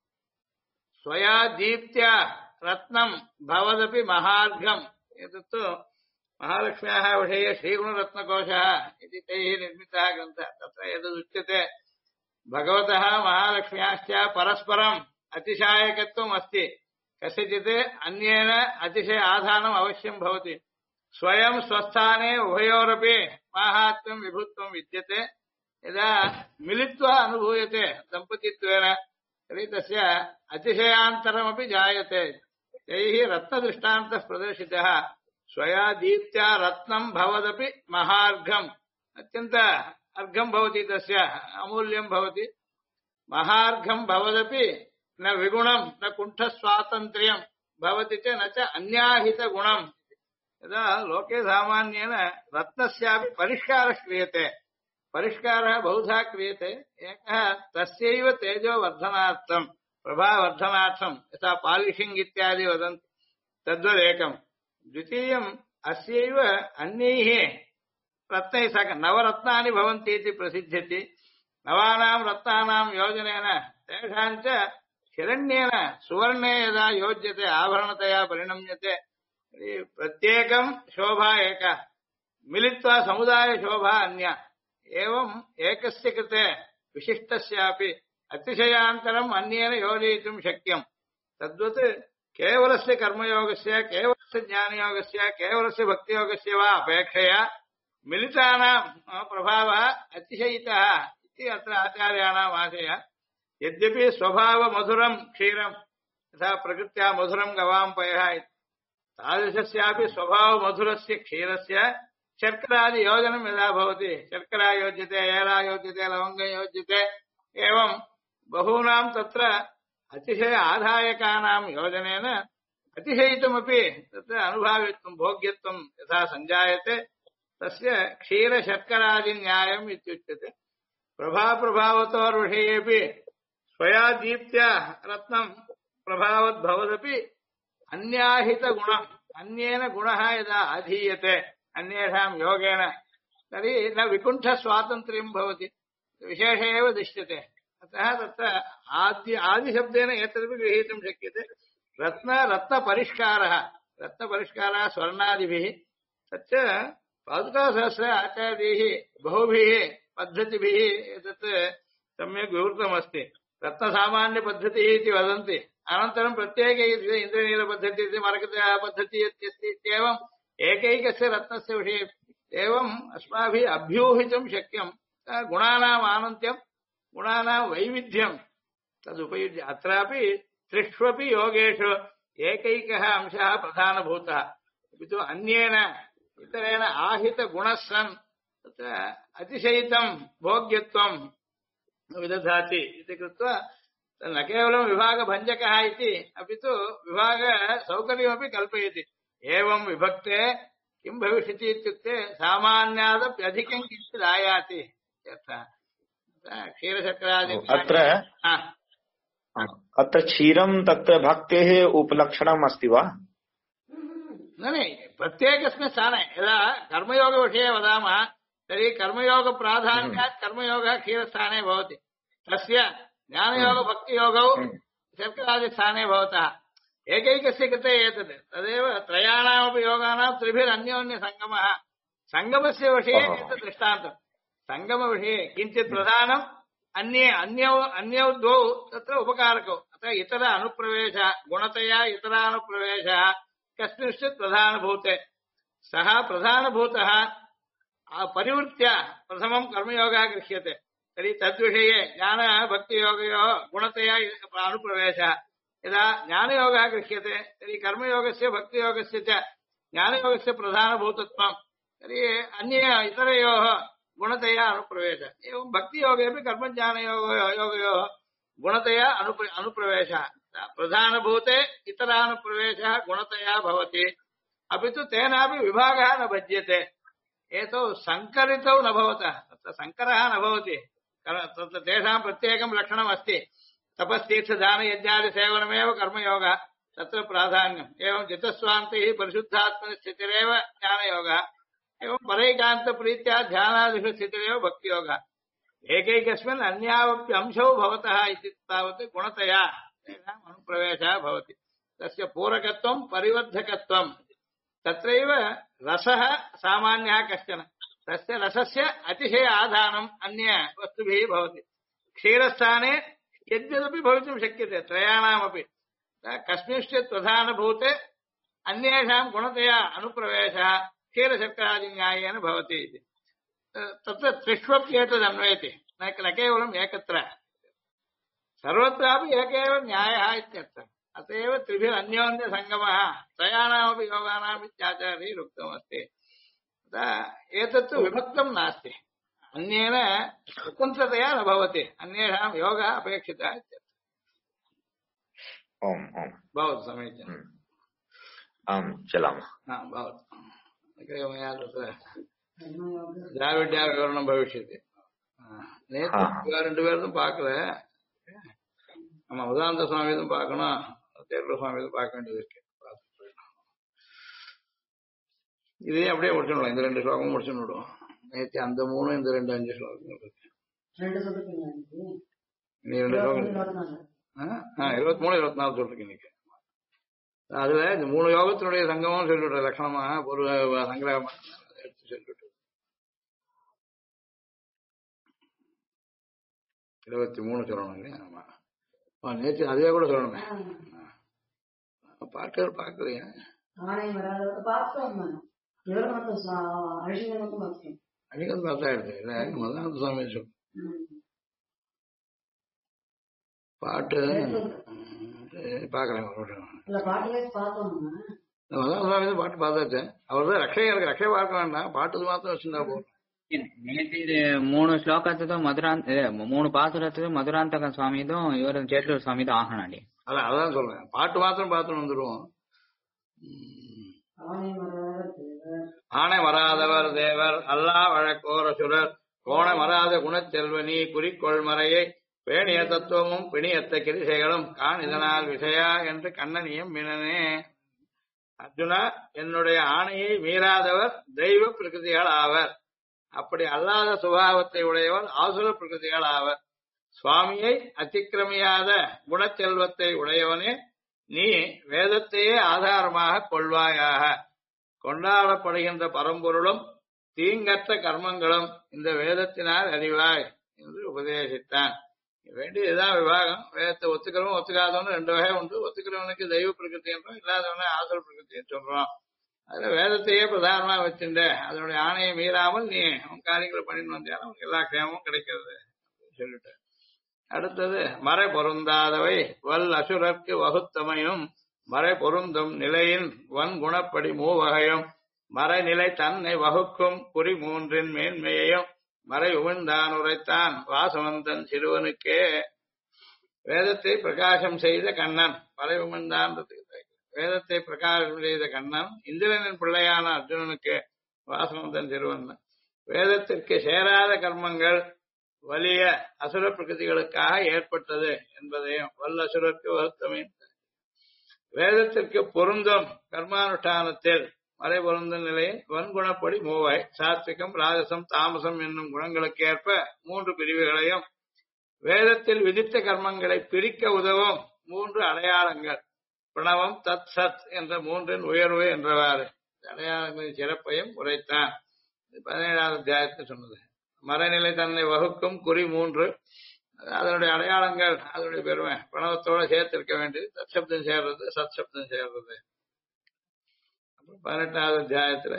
स्वया दीप्त्या रत्नं भवदपि महार्घम् एतत्तु महालक्ष्म्याः विषये श्रीगुणरत्नकोशः इति तैः निर्मितः ग्रन्थः तत्र यदुच्यते भगवतः महालक्ष्म्याश्च परस्परम् अतिशायकत्वम् अस्ति कस्यचित् अन्येन अतिशय आधानम् अवश्यं भवति स्वयं स्वस्थाने उभयोरपि माहात्म्यं विभुत्वं विद्यते यदा मिलित्वा अनुभूयते दम्पतित्वेन तर्हि तस्य अतिशयान्तरमपि जायते तैः रत्नदृष्टान्तः प्रदर्शितः स्वया दीप्त्या रत्नं भवदपि महार्घम् अत्यन्त अर्घं भवति तस्य अमूल्यं भवति महार्घं भवदपि न विगुणं न कुण्ठस्वातन्त्र्यं भवति च न च अन्याहितगुणम् यदा लोके सामान्येन रत्नस्यापि परिष्कारः क्रियते परिष्कारः बहुधा क्रियते एकः तस्यैव तेजोवर्धनार्थं प्रभावर्धनार्थं यथा पालिशिङ्ग् इत्यादि वदन्ति तद्वदेकम् द्वितीयम् अस्यैव अन्यैः रत्नैः साकं नवरत्नानि भवन्ति इति प्रसिद्ध्यति नवानां रत्नानां योजनेन तेषां च हिरण्येन सुवर्णे यदा योज्यते आभरणतया परिणम्यते प्रत्येकं शोभा एका मिलित्वा समुदायशोभा अन्या एवम् एकस्य कृते विशिष्टस्यापि अतिशयान्तरम् अन्येन योजयितुं शक्यम् तद्वत् केवलस्य कर्मयोगस्य केवलस्य ज्ञानयोगस्य केवलस्य भक्तियोगस्य वा अपेक्षया मिलितानां प्रभावः अतिशयितः इति अत्र आचार्याणाम् आशयः यद्यपि स्वभावमधुरं क्षीरं यथा प्रकृत्या मधुरं गवाम्पयः तादृशस्यापि स्वभावमधुरस्य क्षीरस्य शर्करादियोजनं यदा भवति शर्करा योज्यते एला योज्यते लवङ्गं योज्यते एवं बहूनां तत्र अतिशय आधायकानां योजनेन अतिशयितुमपि तत्र अनुभाव्यत्वं भोग्यत्वं यथा सञ्जायते तस्य क्षीरशर्करादिन्यायम् इत्युच्यते प्रभाप्रभावतोर्विषयेऽपि स्वया दीप्त्या रत्नं प्रभावद्भवदपि अन्याहितगुणम् अन्येन गुणः यदा अधीयते अन्येषां योगेन तर्हि न विकुण्ठस्वातन्त्र्यं भवति विशेष एव दृश्यते अतः तत्र आदिशब्देन एतदपि गृहीतुं शक्यते रत्नपरिष्कारः स्वर्णादिभिः तच्च पादुकासहस्रे आचार्यैः बहुभिः पद्धतिभिः एतत् सम्यक् विवृतमस्ति रत्नसामान्यपद्धतिः इति वदन्ति अनन्तरं प्रत्येक इन्द्रनीलपद्धतिः इति मरकतपद्धतिः इत्यस्ति इत्येवम् एकैकस्य रत्नस्य विषये एवम् अस्माभिः अभ्यूहितुं शक्यं गुणानाम् आनन्त्यं गुणानां वैविध्यं तदुपयुज्य अत्रापि त्रिष्वपि योगेषु एकैकः अंशः प्रधानभूतः अपि तु अन्येन इतरेण आहितगुणः सन् तत्र अतिशयितं भोग्यत्वं विदधाति इति कृत्वा न केवलं विभागभञ्जकः इति अपि तु विभागसौकर्यमपि कल्पयति एवं विभक्ते किं भविष्यति इत्युक्ते सामान्यादप्यधिकं किञ्चित् आयाति इत्यर्थः क्षीरशर्करादि अत्र क्षीरं तत्र भक्तेः उपलक्षणम् अस्ति वा न प्रत्येकस्मिन् स्थाने यदा कर्मयोगविषये वदामः तर्हि कर्मयोगप्राधान्यात् कर्मयोगः क्षीरस्थाने भवति तस्य ज्ञानयोगभक्तियोगौ शर्करादिस्थाने भवतः एकैकस्य कृते एतत् तदेव त्रयाणामपि योगानां त्रिभिरन्योन्यसङ्गमः सङ्गमस्य विषये एतत् दृष्टान्तम् सङ्गमविषये किञ्चित् प्रधानम् अन्यौ द्वौ तत्र उपकारकौ अतः इतर अनुप्रवेशः गुणतया इतरानुप्रवेशः कस्मिंश्चित् प्रधानभूते सः प्रधानभूतः परिवृत्य प्रथमं कर्मयोगः गृह्यते तर्हि तद्विषये ज्ञानभक्तियोगयोः गुणतया अनुप्रवेशः यदा ज्ञानयोगः गृह्यते तर्हि कर्मयोगस्य भक्तियोगस्य च ज्ञानयोगस्य प्रधानभूतत्वं तर्हि अन्य इतरयोः गुणतया अनुप्रवेशः एवं भक्तियोगे अपि कर्मज्ञानयोगयोः गुणतया अनुप्रवेशः प्रधानभूते इतरानुप्रवेशः गुणतया भवति अपि तु तेनापि विभागः न भज्यते एतौ सङ्करितौ न भवतः तत्र सङ्करः न भवति तत्र तेषां प्रत्येकं लक्षणम् अस्ति तपस्तीर्थदानयज्ञादिसेवनमेव कर्मयोगः तत्र प्राधान्यम् एवं जितस्वान्तैः परिशुद्धात्मस्थितिरेव ज्ञानयोगः एवं परैकान्तप्रीत्या ध्यानादिषु स्थितिरेव भक्तियोगः एकैकस्मिन् अन्यावपि अंशौ भवतः इति तावत् गुणतया तेषाम् अनुप्रवेशः भवति तस्य पूरकत्वं परिवर्धकत्वं तत्रैव रसः सामान्यः कश्चन तस्य रसस्य अतिशय आधानम् अन्य वस्तुभिः भवति क्षीरस्थाने यद्यदपि भवितुं शक्यते त्रयाणामपि कस्मिंश्चित् प्रधानभूते अन्येषां गुणतया अनुप्रवेशः क्षीरशर्करादिन्यायेन भवति इति तत्र त्रिष्वप्येतदन्वयति न केवलम् एकत्र सर्वत्रापि एक एव न्यायः इत्यर्थः अत एव त्रिभिरन्योन्यसङ्गमः त्रयाणामपि योगानाम् इत्याचार्यैः उक्तमस्ति एतत्तु विभक्तं नास्ति अन्येन स्वतन्त्रतया न भवति अन्येषां योगः अपेक्षितः इत्यर्थः भवतु समीचीनम् आम् चलामः भवतु मया तत्र द्राविड्याविवरणं भविष्यति ரெண்டு பேரும் பார்க்கல நம்ம உதாந்த சுவாமி இதுவும் பார்க்கணும் தேர்வு சுவாமி இதுவும் பார்க்க வேண்டியது இருக்கு இதே அப்படியே முடிச்சுடுவோம் இந்த ரெண்டு ஸ்லோகமும் முடிச்சுன்னு விடுவோம் நேற்று அந்த மூணு இந்த ரெண்டு 5 ஸ்லோகங்கள் இருக்கு நீ 2 ஸ்லோகம் 23 24 சொல்றீங்க இன்னைக்கு அதுல இந்த 3 யோகத்தினுடைய சங்கமும் சொல்லிவிடுற லட்சணமா ஒரு சங்கிரகமா எடுத்து சொல்லிவிட்டு 23 சொல்லணும் இல்லையா ஆமா நேற்று அதே கூட சொல்லணுமே பார்க்கலையா அழிகல் பார்த்தா எடுத்து இல்ல முதலாவது சுவாமி சொல் பாட்டு பாக்குறேன் முதலாவது சுவாமி பாட்டு பார்த்தாச்சு அவர் தான் ரக்ஷை பார்க்க வேண்டாம் பாட்டு மாத்திரம் வச்சிருந்தா போதும் நேற்று இது 3 ಶ್ಲೋಕದ್ದು ಮೂರು ಪಾಸುರದ್ದು ಮಧುರಾಂತಕ ಸ್ವಾಮಿದು ಇವರು ಚೇಟ್ಲೂರು ಸ್ವಾಮಿದು ಆಹ್ವಾನ அதான் சொல்றேன் பாட்டு மாத்திரம் பார்த்துட்டு வந்துருவோம் ஆணை வராதவர் தேவர் அல்லா வழக்கோர சுரர் கோணை வராத குணச்செல்வனி குறிக்கொள்மறையை பேணிய தத்துவமும் பிணியத்த கிரிசைகளும் கான் இதனால் விஷயா என்று கண்ணனியம் மினனே அர்ஜுனா என்னுடைய ஆணையை மீறாதவர் தெய்வ பிரகிருதிகள் ஆவர் அப்படி அல்லாத சுபாவத்தை உடையவர் ஆசுர பிரகிருதிகள் ஆவர் சுவாமியை அத்திக்கிரமியாத குணச்செல்வத்தை உடையவனே நீ வேதத்தையே ஆதாரமாக கொள்வாயாக கொண்டாடப்படுகின்ற பரம்பொருளும் தீங்கற்ற கர்மங்களும் இந்த வேதத்தினால் அறிவாய் என்று உபதேசித்தான். வேண்டியதுதான் விவாகம். வேதத்தை ஒத்துக்கிறவன் ஒத்துக்காதவனு ரெண்டு வகை உண்டு. ஒத்துக்கிறவனுக்கு தெய்வ பிரகிருதி என்றும், இல்லாதவன ஆசுர பிரகிருத்தின்னு சொல்றோம். அதுல வேதத்தையே பிரதானமா வச்சுட்டு அதனுடைய ஆணையை மீறாமல் நீ உன் காரியங்களை பண்ணிட்டு வந்தாலும் உனக்கு எல்லா க்ஷேமமும் கிடைக்கிறது சொல்லிட்டு. அடுத்தது மறை பொருந்தாதவை வல் அசுரர்க்கு வகுத்தமையும் மறை பொருந்தும் நிலையின் வன் குணப்படி மூவகையும் மறைநிலை தன்னை வகுக்கும் குறி மூன்றின் மேன்மையையும் மறை உமிழ்ந்தான் உரைத்தான் வாசவந்தன் சிறுவனுக்கே. வேதத்தை பிரகாசம் செய்த கண்ணன் மறை உமிழ்ந்தான். வேதத்தை பிரகாசம் செய்த கண்ணன் இந்திரனின் பிள்ளையான அர்ஜுனனுக்கு வாசவந்தன் சிறுவன். வேதத்திற்கு சேராத கர்மங்கள் வலிய அசுர பிரகிருதிகளுக்காக ஏற்பட்டது என்பதையும் வல்ல அசுரருக்கு வருத்தமே. வேதத்திற்கு பொருந்தும் கர்மானுஷ்டானத்தில் மறை பொருந்தும் நிலையில் வன்குணப்படி மூவை சாத்விகம் ராஜசம் தாமசம் என்னும் குணங்களுக்கு ஏற்ப மூன்று பிரிவுகளையும் வேதத்தில் விதித்த கர்மங்களை பிரிக்க உதவும் மூன்று அடையாளங்கள் பிரணவம் தத் சத் என்ற மூன்றின் உயர்வு என்றவாறு அடையாளங்களின் சிறப்பையும் உரைத்தான். 17வது அத்தியாயத்தில் சொன்னது. மறைநிலை தன்னை வகுக்கும் குறி மூன்று, அதனுடைய அடையாளங்கள் அதனுடைய பெருமை பிரணவத்தோட சேர்த்திருக்க வேண்டியது. தத் சப்தம் சேர்றது, சத் சப்தம் சேர்றது. 18வது அத்தியாயத்துல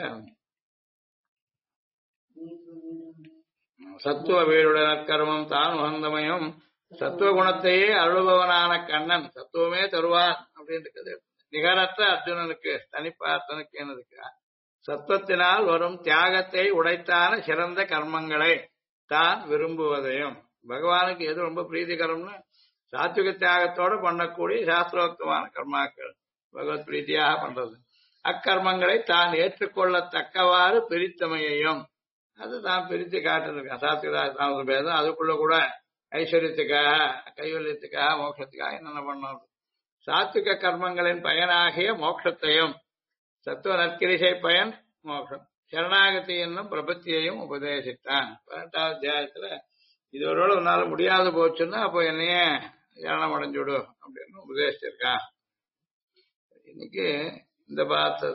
சத்துவ வீடுடன் கர்மம் தான் உகந்தமையும் சத்துவ குணத்தையே அருள்பவனான கண்ணன் சத்துவமே தருவான் அப்படின்னு நிகரற்ற அர்ஜுனனுக்கு தனிப்பார்த்தனுக்கு என்னதுக்கு சத்துவத்தினால் வரும் தியாகத்தை உடைத்தான சிறந்த கர்மங்களை தான் விரும்புவதையும். பகவானுக்கு எது ரொம்ப பிரீதிகரம்னு சாத்விக தியாகத்தோட பண்ணக்கூடிய சாஸ்திரோக்தமான கர்மாக்கள் பகவத் பிரீதியாக பண்றது. அக்கர்மங்களை தான் ஏற்றுக்கொள்ளத்தக்கவாறு பிரித்தமையையும் அது தான் பிரித்து காட்டிருக்கான். சாத்விக பேதம் அதுக்குள்ள கூட ஐஸ்வர்யத்துக்காக கைவல்யத்துக்காக மோட்சத்துக்காக என்னென்ன பண்ணணும். சாத்விக கர்மங்களின் பயனாகிய மோட்சத்தையும் சத்துவ நற்கிரிசை பயன் மோட்சம் சரணாகதி என்னும் பிரபத்தியையும் உபதேசித்தான். 18வது அத்தியாயத்துல இது ஒருவேளை உன்னால முடியாது போச்சுன்னா அப்போ என்னைய சரணம் அடைஞ்சுடு அப்படின்னு உபதேசிச்சிருக்கான். இன்னைக்கு இந்த பார்த்த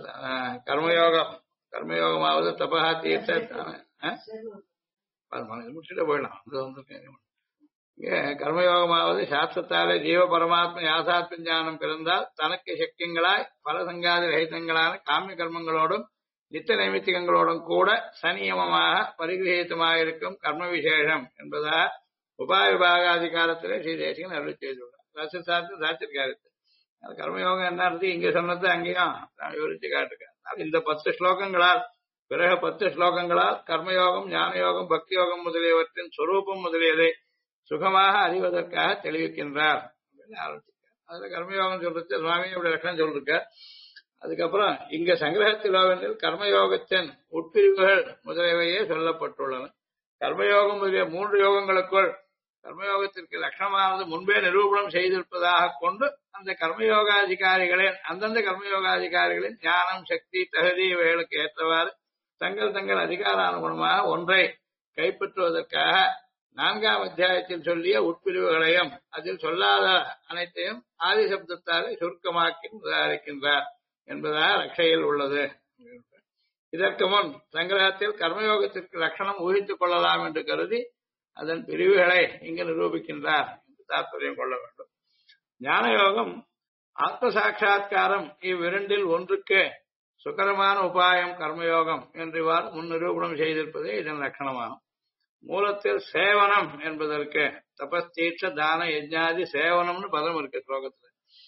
கர்மயோகமாவது தபஹா தீர்த்த முடிச்சுட்டு போயிடலாம். கர்மயோகமாவது சாஸ்திரத்தாலே ஜீவ பரமாத்ம யாசாத்ம ஞானம் பிறந்தால் தனக்கு சக்கியங்களாய் பல சங்காதி ரஹிதங்களான காமிய கர்மங்களோடும் நித்த நைமித்திகங்களோடும் கூட சனியமமாக பரிகிரகிதமாக இருக்கும் கர்ம விசேஷம் என்பதா உபாய விபாகாதிகாரத்திலே ஸ்ரீதேசிகன் அருள் செய்துள்ளார். சாத்திருக்காரு. கர்மயோகம் என்ன இருக்கு இங்க சொன்னது அங்கேயும் விவரிச்சு காட்டுக்காரு. இந்த 10 ஸ்லோகங்களால் பிறகு 10 ஸ்லோகங்களால் கர்மயோகம் ஞானயோகம் பக்தி யோகம் முதலியவற்றின் சொரூபம் முதலியதை சுகமாக அறிவதற்காக தெளிவிக்கின்றார் அப்படின்னு ஆரம்பிச்சிருக்கார். அதுல கர்மயோகம் சொல்றது சுவாமியோட லட்சணம் சொல்லிருக்க. அதுக்கப்புறம் இங்க சங்கிரகத்தில் கர்மயோகத்தின் உட்பிரிவுகள் முதலியவையே சொல்லப்பட்டுள்ளன. கர்மயோகம் முதலிய 3 யோகங்களுக்குள் கர்மயோகத்திற்கு லட்சணமானது முன்பே நிரூபணம் செய்திருப்பதாக கொண்டு அந்த கர்மயோகாதிகாரிகளின் அந்தந்த கர்மயோகாதிகாரிகளின் ஞானம் சக்தி தகுதி இவைகளுக்கு ஏற்றவாறு தங்கள் அதிகாரானுகுணமாக ஒன்றை கைப்பற்றுவதற்காக 4ஆம் அத்தியாயத்தில் சொல்லிய உட்பிரிவுகளையும் அதில் சொல்லாத அனைத்தையும் ஆதி சப்தத்தாலே சுருக்கமாக்கி உதாரிக்கின்றார் என்பதாக ரட்சையில் உள்ளது. இதற்கு முன் சங்கிரகத்தில் கர்மயோகத்திற்கு லட்சணம் ஊகித்துக் கொள்ளலாம் என்று கருதி அதன் பிரிவுகளை இங்கு நிரூபிக்கின்றார் என்று தாற்பயம் கொள்ள வேண்டும். ஞானயோகம் ஆத்ம சாட்சா்காரம் இவ்விரண்டில் ஒன்றுக்கு சுகரமான உபாயம் கர்மயோகம் என்று முன் நிரூபணம் செய்திருப்பதே இதன் லட்சணமாகும். மூலத்தில் சேவனம் என்பதற்கு தபஸ் தீட்ச தான யஜ்ஞாதி சேவனம்னு பதம் இருக்கு ஸ்லோகத்துல.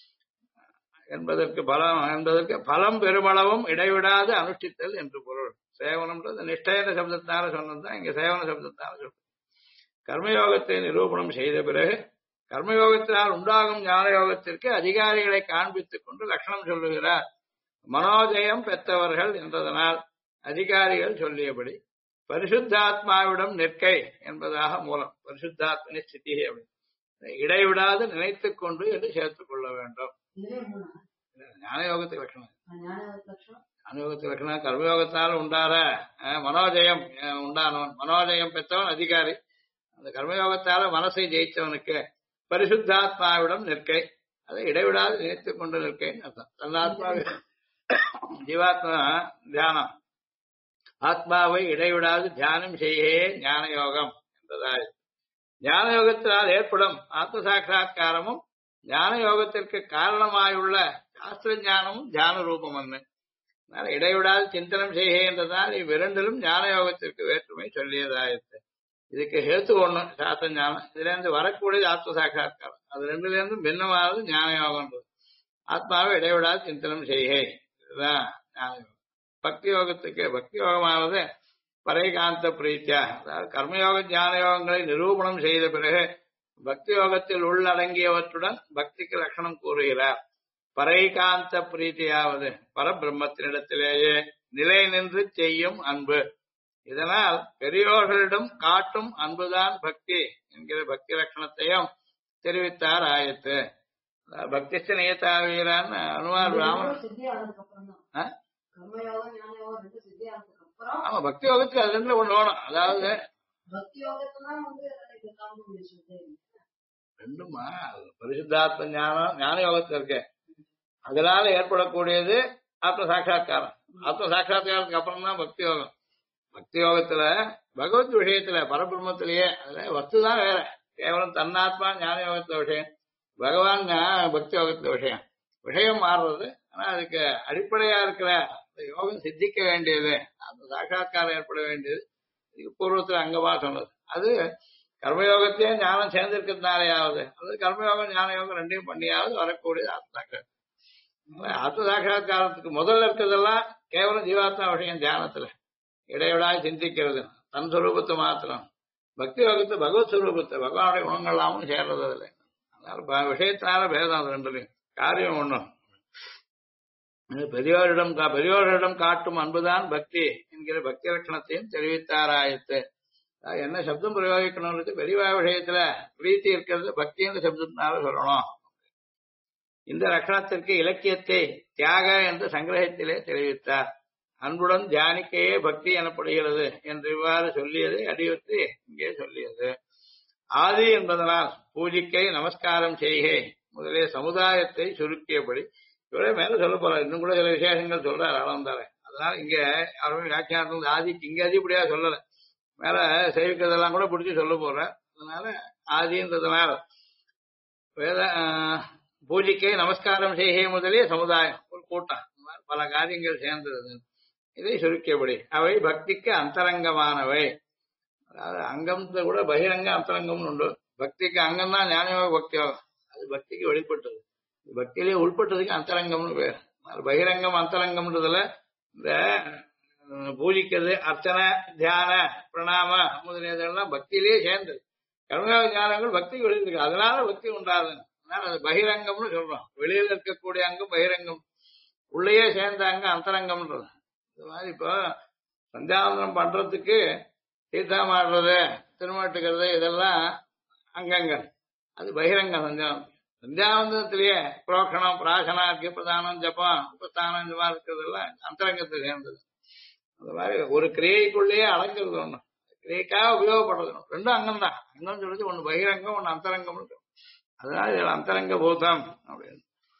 என்பதற்கு பலம் பெருமளவும் இடைவிடாது அனுஷ்டித்தல் என்று பொருள். சேவனம்ன்றது நிஷ்டயன சப்தத்தால சொன்னதுதான் இங்க சேவன சப்தத்தால சொல்றது. கர்மயோகத்தை நிரூபணம் செய்த பிறகு கர்மயோகத்தினால் உண்டாகும் ஞான யோகத்திற்கு அதிகாரிகளை காண்பித்துக் கொண்டு லட்சணம் சொல்லுகிறார். மனோஜயம் பெற்றவர்கள் என்றதனால் அதிகாரிகள் சொல்லியபடி பரிசுத்தாத்மாவிடம் நிற்கை என்பதாக மூலம். பரிசுத்தாத்மனி ஸ்திதி இடைவிடாது நினைத்துக் கொண்டு என்று சேர்த்துக் கொள்ள வேண்டும். ஞானயோகத்துக்கு லட்சணம். ஞானயோகத்துக்கு லட்சணம் கர்மயோகத்தால் உண்டார மனோஜயம் உண்டானவன், மனோஜயம் பெற்றவன் அதிகாரி. அந்த கர்மயோகத்தால மனசை ஜெயிச்சவனுக்கு பரிசுத்தாத்மாவிடம் நிற்கை, அதை இடைவிடாது நினைத்துக் கொண்டு நிற்கைன்னு அர்த்தம். தன்னாத்மாவை ஜீவாத்மா தியானம், ஆத்மாவை இடைவிடாது தியானம் செய்யே ஞான யோகம் என்பதாய் ஞான யோகத்தினால் ஏற்படும் ஆத்ம சாட்சா்காரமும் ஞான யோகத்திற்கு காரணமாயுள்ள சாஸ்திர ஞானமும் தியான ரூபம் என்ன. இடைவிடாது சிந்தனம் செய்கின்றதால் இவ்விரண்டிலும் ஞான யோகத்திற்கு வேற்றுமை சொல்லியதாயிற்று. இதுக்கு ஹேத்து ஒண்ணு சாஸ்திர ஞானம், இதுல இருந்து வரக்கூடியது ஆத்ம சாட்சா்காரம், அது ரெண்டுல இருந்தும் பின்னமானது ஞான யோகம்ன்றது. ஆத்மாவை இடைவிடாது சிந்தனம் செய்கை, இதுதான் ஞான யோகம். பக்தி யோகத்துக்கு பக்தி யோகமானது பரைகாந்த பிரீத்தியா, அதாவது கர்மயோக ஞான யோகங்களை நிரூபணம் செய்த பிறகு பக்தி யோகத்தில் உள்ளடங்கியவற்றுடன் பக்திக்கு லட்சணம் கூறுகிறார். பரைகாந்த பிரீத்தியாவது பரபிரம்மத்தினிடத்திலேயே நிலை நின்று செய்யும் அன்பு. இதனால் பெரியோர்களிடம் காட்டும் அன்புதான் பக்தி என்கிற பக்தி லட்சணத்தையும் தெரிவித்தார் ஆயத்து. பக்திஸ்த நியதாவீரான் அனுமார் ராமன். ஆமா, பக்தி யோகத்துக்கு அது ரெண்டுல ஒண்ணு வேணும். அதாவது ரெண்டுமா பரிசுத்தாத்ம ஞானம் ஞான யோகத்துல இருக்கு, அதனால ஏற்படக்கூடியது ஆத்ம சாட்சா்காரம். ஆத்ம சாட்சா்காரத்துக்கு அப்புறம் தான் பக்தி யோகம். பக்தி யோகத்துல பகவத் விஷயத்துல பரபிரம்மத்திலேயே அதுல வஸ்துதான் வேற, கேவலம் தன்னாத்மா ஞான யோகத்துல விஷயம், பகவான் பக்தி யோகத்துல விஷயம். விஷயம் மாறுறது, ஆனா அதுக்கு அடிப்படையா இருக்கிற யோகம் சித்திக்க வேண்டியது, அந்த சாட்சா்காரம் ஏற்பட வேண்டியது இதுக்கு பூர்வத்துல அங்கமா சொன்னது. அது கர்மயோகத்தையே ஞானம் சேர்ந்திருக்கிறதுனாலேயாவது, அது கர்மயோகம் ஞான யோகம் ரெண்டையும் பண்ணியாவது வரக்கூடியது ஆத்ம சாட்சா்காரம். ஆத்ம சாட்சா்காரத்துக்கு முதல்ல இருக்கிறதெல்லாம் கேவலம் ஜீவாத்மா விஷயம் தியானத்துல இடைவிடாது சிந்திக்கிறது, தன் சுரூபத்தை மாத்திரம். பக்தி யோகத்தை பகவத் சுரூபத்தை பகவானுடைய குணங்கள்லாமும் சேர்றது இல்லை. அதனால விஷயத்தினால பேதம் அது ரெண்டுலையும், காரியம் ஒண்ணும். பெரியோரிடம் காட்டும் அன்புதான் பக்தி என்கிற பக்தி லட்சணத்தையும் தெரிவித்தாராயத்து. என்ன சப்தம் பிரயோகிக்கணும்ன்றது பெரியவா விஷயத்துல பிரீத்தி இருக்கிறது பக்தி என்ற சப்தத்தினால சொல்லணும். இந்த லட்சணத்திற்கு இலக்கியத்தை தியாக என்ற சங்கிரகத்திலே தெரிவித்தார். அன்புடன் தியானிக்கையே பக்தி எனப்படுகிறது என்று இவ்வாறு சொல்லியது அடியொற்றி இங்கே சொல்லியது. ஆதி என்பதனால் பூஜிக்கை நமஸ்காரம் செய்கை முதலிய சமுதாயத்தை சுருக்கியபடி இவரே மேல சொல்ல போறார். இன்னும் கூட சில விசேஷங்கள் சொல்றாரு அளந்தாரு. அதனால இங்க யாருமே வியாக்கியானத்துல ஆதிக்கு இங்க அதிபடியா சொல்லல, மேல சேவிக்கிறதெல்லாம் கூட பிடிச்சி சொல்ல போறார். அதனால ஆதின்றதுனால வேத பூஜைக்கை நமஸ்காரம் செய்கை முதலிய சமுதாயம் ஒரு கூட்டம், பல காரியங்கள் சேர்ந்தது. இதை சுருக்கியபடி அவை பக்திக்கு அந்தரங்கமானவை. அதாவது அங்கம்ல கூட பகிரங்க அந்தரங்கம்னு உண்டு. பக்திக்கு அங்கம் தான் ஞானயோக பக்தி யோகம், அது பக்திக்கு வெளிப்பட்டது. பக்தியிலே உள்பட்டதுக்கு அந்தரங்கம்னு பேர். பகிரங்கம் அந்தரங்கம்ன்றதுல இந்த பூஜிக்கிறது அர்ச்சனை தியான பிரணாம முதலியதெல்லாம் பக்தியிலேயே சேர்ந்தது. கர்மயோக ஞானங்கள் பக்திக்கு வெளியிருக்கு, அதனால பக்தி உண்டாது. அதனால அது பகிரங்கம்னு சொல்றோம். வெளியில இருக்கக்கூடிய அங்கம் பகிரங்கம், உள்ளேயே சேர்ந்த அங்கம் அந்தரங்கம்ன்றது. இந்த மாதிரி இப்போ சந்தியாவந்தனம் பண்றதுக்கு தீர்த்தம் ஆடுறது திருமாட்டுக்கிறது இதெல்லாம் அங்கங்கள், அது பகிரங்கம். சந்தியாவந்தனத்திலேயே புரோக்ஷணம் பிராசனா பிரதானம் ஜப்பம் உபஸ்தானம் இந்த மாதிரி இருக்கிறதெல்லாம் அந்தரங்கத்தை சேர்ந்தது. அந்த மாதிரி ஒரு கிரியைக்குள்ளேயே அடங்குறது ஒண்ணு, கிரியைக்காக உபயோகப்படுறது ரெண்டும் அங்கம் தான். அங்கம் சொல்றது ஒண்ணு பகிரங்கம் ஒண்ணு அந்தரங்கம். அதனால இதில் அந்தரங்க பூதம் அப்படின்னு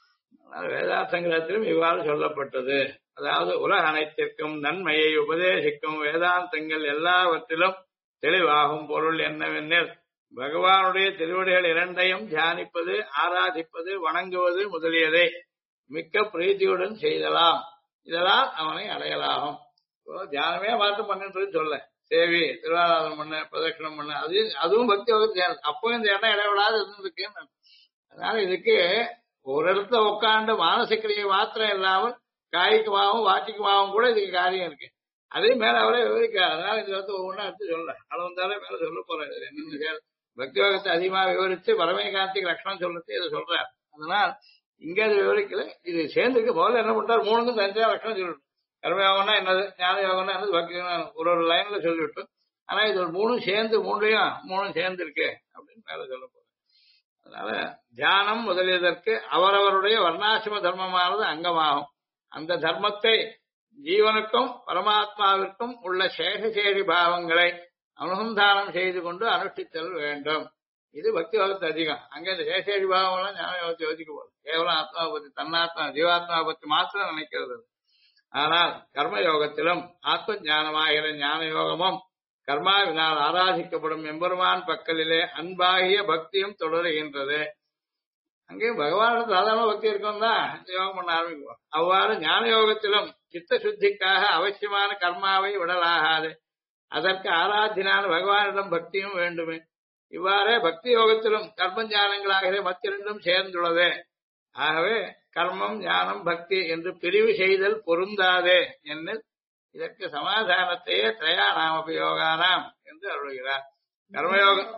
வேதாந்தங்களிலும் இவ்வாறு சொல்லப்பட்டது. அதாவது உலக அனைத்திற்கும் நன்மையை உபதேசிக்கும் வேதாந்தங்கள் எல்லாவற்றிலும் தெளிவாகும் பொருள் என்னவென்னில் பகவானுடைய திருவடிகள் இரண்டையும் தியானிப்பது ஆராதிப்பது வணங்குவது முதலியதை மிக்க பிரீத்தியுடன் செய்தலாம். இதெல்லாம் அவனை அடையலாகும். தியானமே மாற்றம் பண்ணிட்டு சொல்ல சேவி திருவாராதனம் பண்ண பிரதட்சணம் பண்ண அதுவும் பக்தி வகுப்பு அப்போ இந்த இடம் இடைவிடாது இருந்திருக்கு. அதனால இதுக்கு ஒரு இடத்துல உட்காந்து மானசிக்கிரியை மாத்திரம் இல்லாமல் காய்க்குமாவும் வாக்கிக்குமாவும் கூட இதுக்கு காரியம் இருக்கு. அதே மேல அவரே விவரிக்காரு. அதனால இந்த இடத்துல ஒவ்வொன்றா எடுத்து சொல்ல அளவந்தாலே மேல சொல்ல போறாரு. என்னன்னு பக்தி யோகத்தை அதிகமா விவரிச்சு பரமேகாந்திக்கு லட்சணம் சொல்றது இதை சொல்றாரு. அதனால இங்க அது விவரிக்கல, இது சேர்ந்துருக்கு. முதல்ல என்ன பண்றாரு, மூணுக்கும் தனியா லட்சணம் சொல்லிவிட்டு கர்மயோகம்னா என்னது ஞான யோகம்னா என்னது பக்தி ஒரு லைன்ல சொல்லிவிட்டு, ஆனா இது ஒரு மூணும் சேர்ந்து இருக்கு அப்படின்னு மேல சொல்ல போறேன். அதனால தியானம் முதலியதற்கு அவரவருடைய வர்ணாசிரம தர்மமானது அங்கமாகும். அந்த தர்மத்தை ஜீவனுக்கும் பரமாத்மாவிற்கும் உள்ள சேஷசேஷி பாவங்களை அனுசந்தானம் செய்து கொண்டு அனுஷ்டித்தல் வேண்டும். இது பக்தி யோகத்து அதிகம். அங்க இந்த சேஷேஷி பாவம் எல்லாம் ஞான யோகத்தை யோசிக்க போகுது. கேவலம் ஆத்மாவை பத்தி தன்னாத்மா ஜீவாத்மாவை பத்தி மாத்திரம் நினைக்கிறது. ஆனால் கர்ம யோகத்திலும் ஆத்ம ஞானமாகிற ஞான யோகமும் கர்மாவினால் ஆராதிக்கப்படும் எம்பெருமான் பக்கலிலே அன்பாகிய பக்தியும் தொடருகின்றது. அங்கேயும் பகவானோட சாதாரண பக்தி இருக்கும் தான் யோகம் பண்ண ஆரம்பிக்கும். அவ்வாறு ஞான யோகத்திலும் சித்த சுத்திக்காக அவசியமான கர்மாவை விடலாகாது. அதற்கு ஆராத்தினான பகவானிடம் பக்தியும் வேண்டுமே. இவ்வாறே பக்தி யோகத்திலும் கர்ம ஞானங்களாகவே மத்திரண்டும் சேர்ந்துள்ளது. ஆகவே கர்மம் ஞானம் பக்தி என்று பிரிவு செய்தல் பொருந்தாதே என்ன இதற்கு சமாதானத்தையே திரையா நாமபயோகானாம் என்று அருள்கிறார். கர்மயோகம்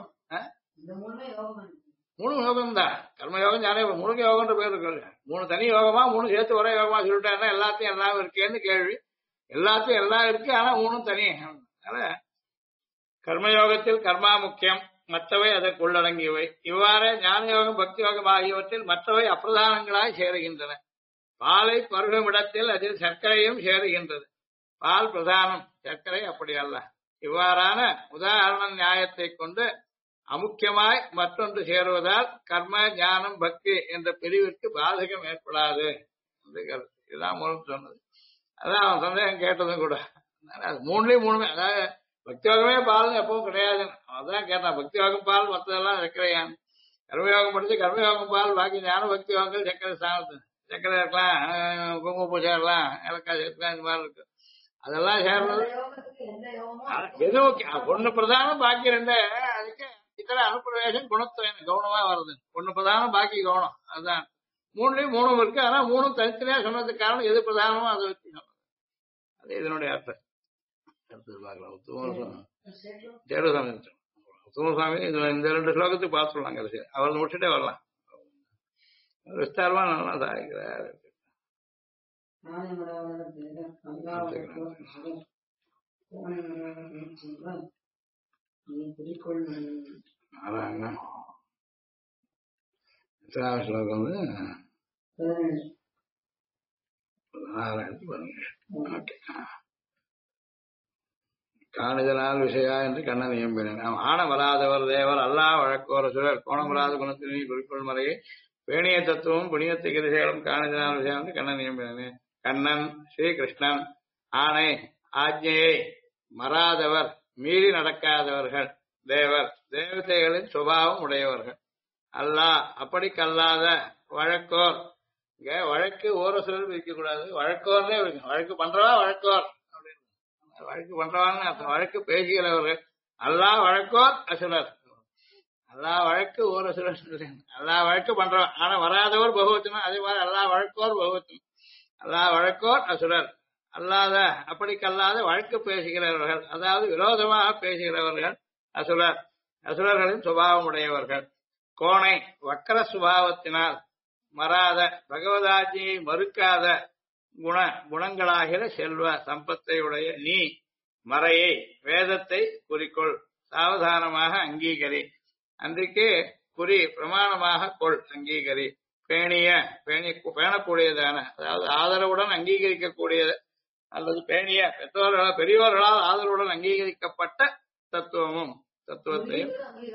மூணு யோகம் தான். கர்மயோகம் ஞான யோகம் மூணு யோகம்ன்ற பேர் இருக்கு. மூணு தனி யோகமா மூணு சேர்த்து ஒரே யோகமா சொல்லிட்டாருன்னா எல்லாத்தையும் எல்லாம் இருக்கேன்னு கேள்வி. எல்லாத்தையும் எல்லாம் இருக்கு, ஆனா மூணும் தனி. அதனால கர்மயோகத்தில் கர்மா முக்கியம், மற்றவை அதற்கு உள்ளடங்கியவை. இவ்வாறே ஞான யோகம் பக்தி யோகம் ஆகியவற்றில் மற்றவை அப்பிரதானங்களாய் சேருகின்றன. பாலை பருகும் இடத்தில் அதில் சர்க்கரையும் சேருகின்றது. பால் பிரதானம், சர்க்கரை அப்படி அல்ல. இவ்வாறான உதாரண நியாயத்தை கொண்டு அமுக்கியமாய் மற்றொன்று சேருவதால் கர்ம ஞானம் பக்தி என்ற பிரிவிற்கு பாதகம் ஏற்படாது என்று கருத்து. இதுதான் மூலம் சொன்னது. அதான் அவன் சந்தேகம் கேட்டதும் கூட. மூணுலயும் மூணுமே, அதாவது பக்தியோகமே பால் எப்பவும் கிடையாது. அதான் கேட்டான், பக்தியோகம் பால் மற்றதெல்லாம் சர்க்கரையான். கர்மயோகம் படிச்சு கர்மயோகம் பால், பாக்கி ஞான பக்தி யோகங்கள் சர்க்கரை ஸ்தானத்து. சர்க்கரை இருக்கலாம், குங்கும பூ சேரலாம், ஏலக்காய் சேர்க்கலாம், இந்த மாதிரி இருக்கு. அதெல்லாம் சேர்றது எதுவும் ஒண்ணு பிரதானம் பாக்கி ரெண்டு. அதுக்கு இத்தனை அனுப்பிரவேசம் குணத்துவம் கவனமா வருது. ஒண்ணு பிரதானம் பாக்கி கவனம். அதுதான் மூணுலயும் மூணும் இருக்கு. ஆனா மூணும் தனித்தனியா சொன்னதுக்கு காரணம் எது பிரதானமோ அதை வச்சு சொன்னது. அது இதனுடைய அர்த்தம். அடுத்தது பார்க்கலாம். உத்தமசாமி இந்த ரெண்டு ஸ்லோகத்துக்கு பார்த்துடலாம். அவர் முடிச்சுட்டே வரலாம். விஸ்தாரமா நல்லா சாதிக்கிறார். ஸ்லோகம் வந்து 16 பாருங்க. காணிதனால் விஷயா என்று கண்ணன் இயம்பினான். ஆன வராதவர் தேவர் அல்லா வழக்கோர சுழல் கோணம் வராத குணத்தினை குறிக்கொள் மறையை பேணிய தத்துவம் புனியத்தை கிருஷேலம் காணிதனால் விஷயம் என்று கண்ணன் இயம்பினானே. கண்ணன் ஸ்ரீகிருஷ்ணன் ஆணை ஆஜ்ஞையை மறாதவர் மீறி நடக்காதவர்கள் தேவர் தேவதைகளின் சுபாவம் உடையவர்கள். அல்லா அப்படிக்கல்லாத வழக்கோர். இங்க வழக்கு ஓர சுழல் வைக்க கூடாது, வழக்கோர்னே வைக்கணும். வழக்கு பண்றவா வழக்கோர் அப்படின்னு. வழக்கு பண்றவான்னு அர்த்தம். வழக்கு பேசுகிறவர்கள். அல்லா வழக்கோர் அசுரர். அல்லா வழக்கு ஓர சுழல். அல்லா வழக்கு பண்றவா, ஆனா வராதவர் பகவத்தினும் அதே மாதிரி அல்லா வழக்கோர் பகவத்தினும். அல்லா வழக்கோர் அசுரர். அல்லாத அப்படிக்கல்லாத வழக்கு பேசுகிறவர்கள், அதாவது விரோதமாக பேசுகிறவர்கள் அசுரர். அசுரர்களின் சுபாவம் உடையவர்கள். கோணை வக்கர சுபாவத்தினால் மறாத பகவதாஜியை மறுக்காத குணங்களாகிற செல்வ சம்பத்தை உடைய நீ மறையை வேதத்தை குறிக்கொள், சாவதானமாக அங்கீகரி. அன்றைக்கு குறி பிரமாணமாக கொள், அங்கீகரி. பேணக்கூடியதான, அதாவது ஆதரவுடன் அங்கீகரிக்கக்கூடியது அல்லது பேணிய பெரியோர்களால் ஆதரவுடன் அங்கீகரிக்கப்பட்ட தத்துவமும் தத்துவத்தையும்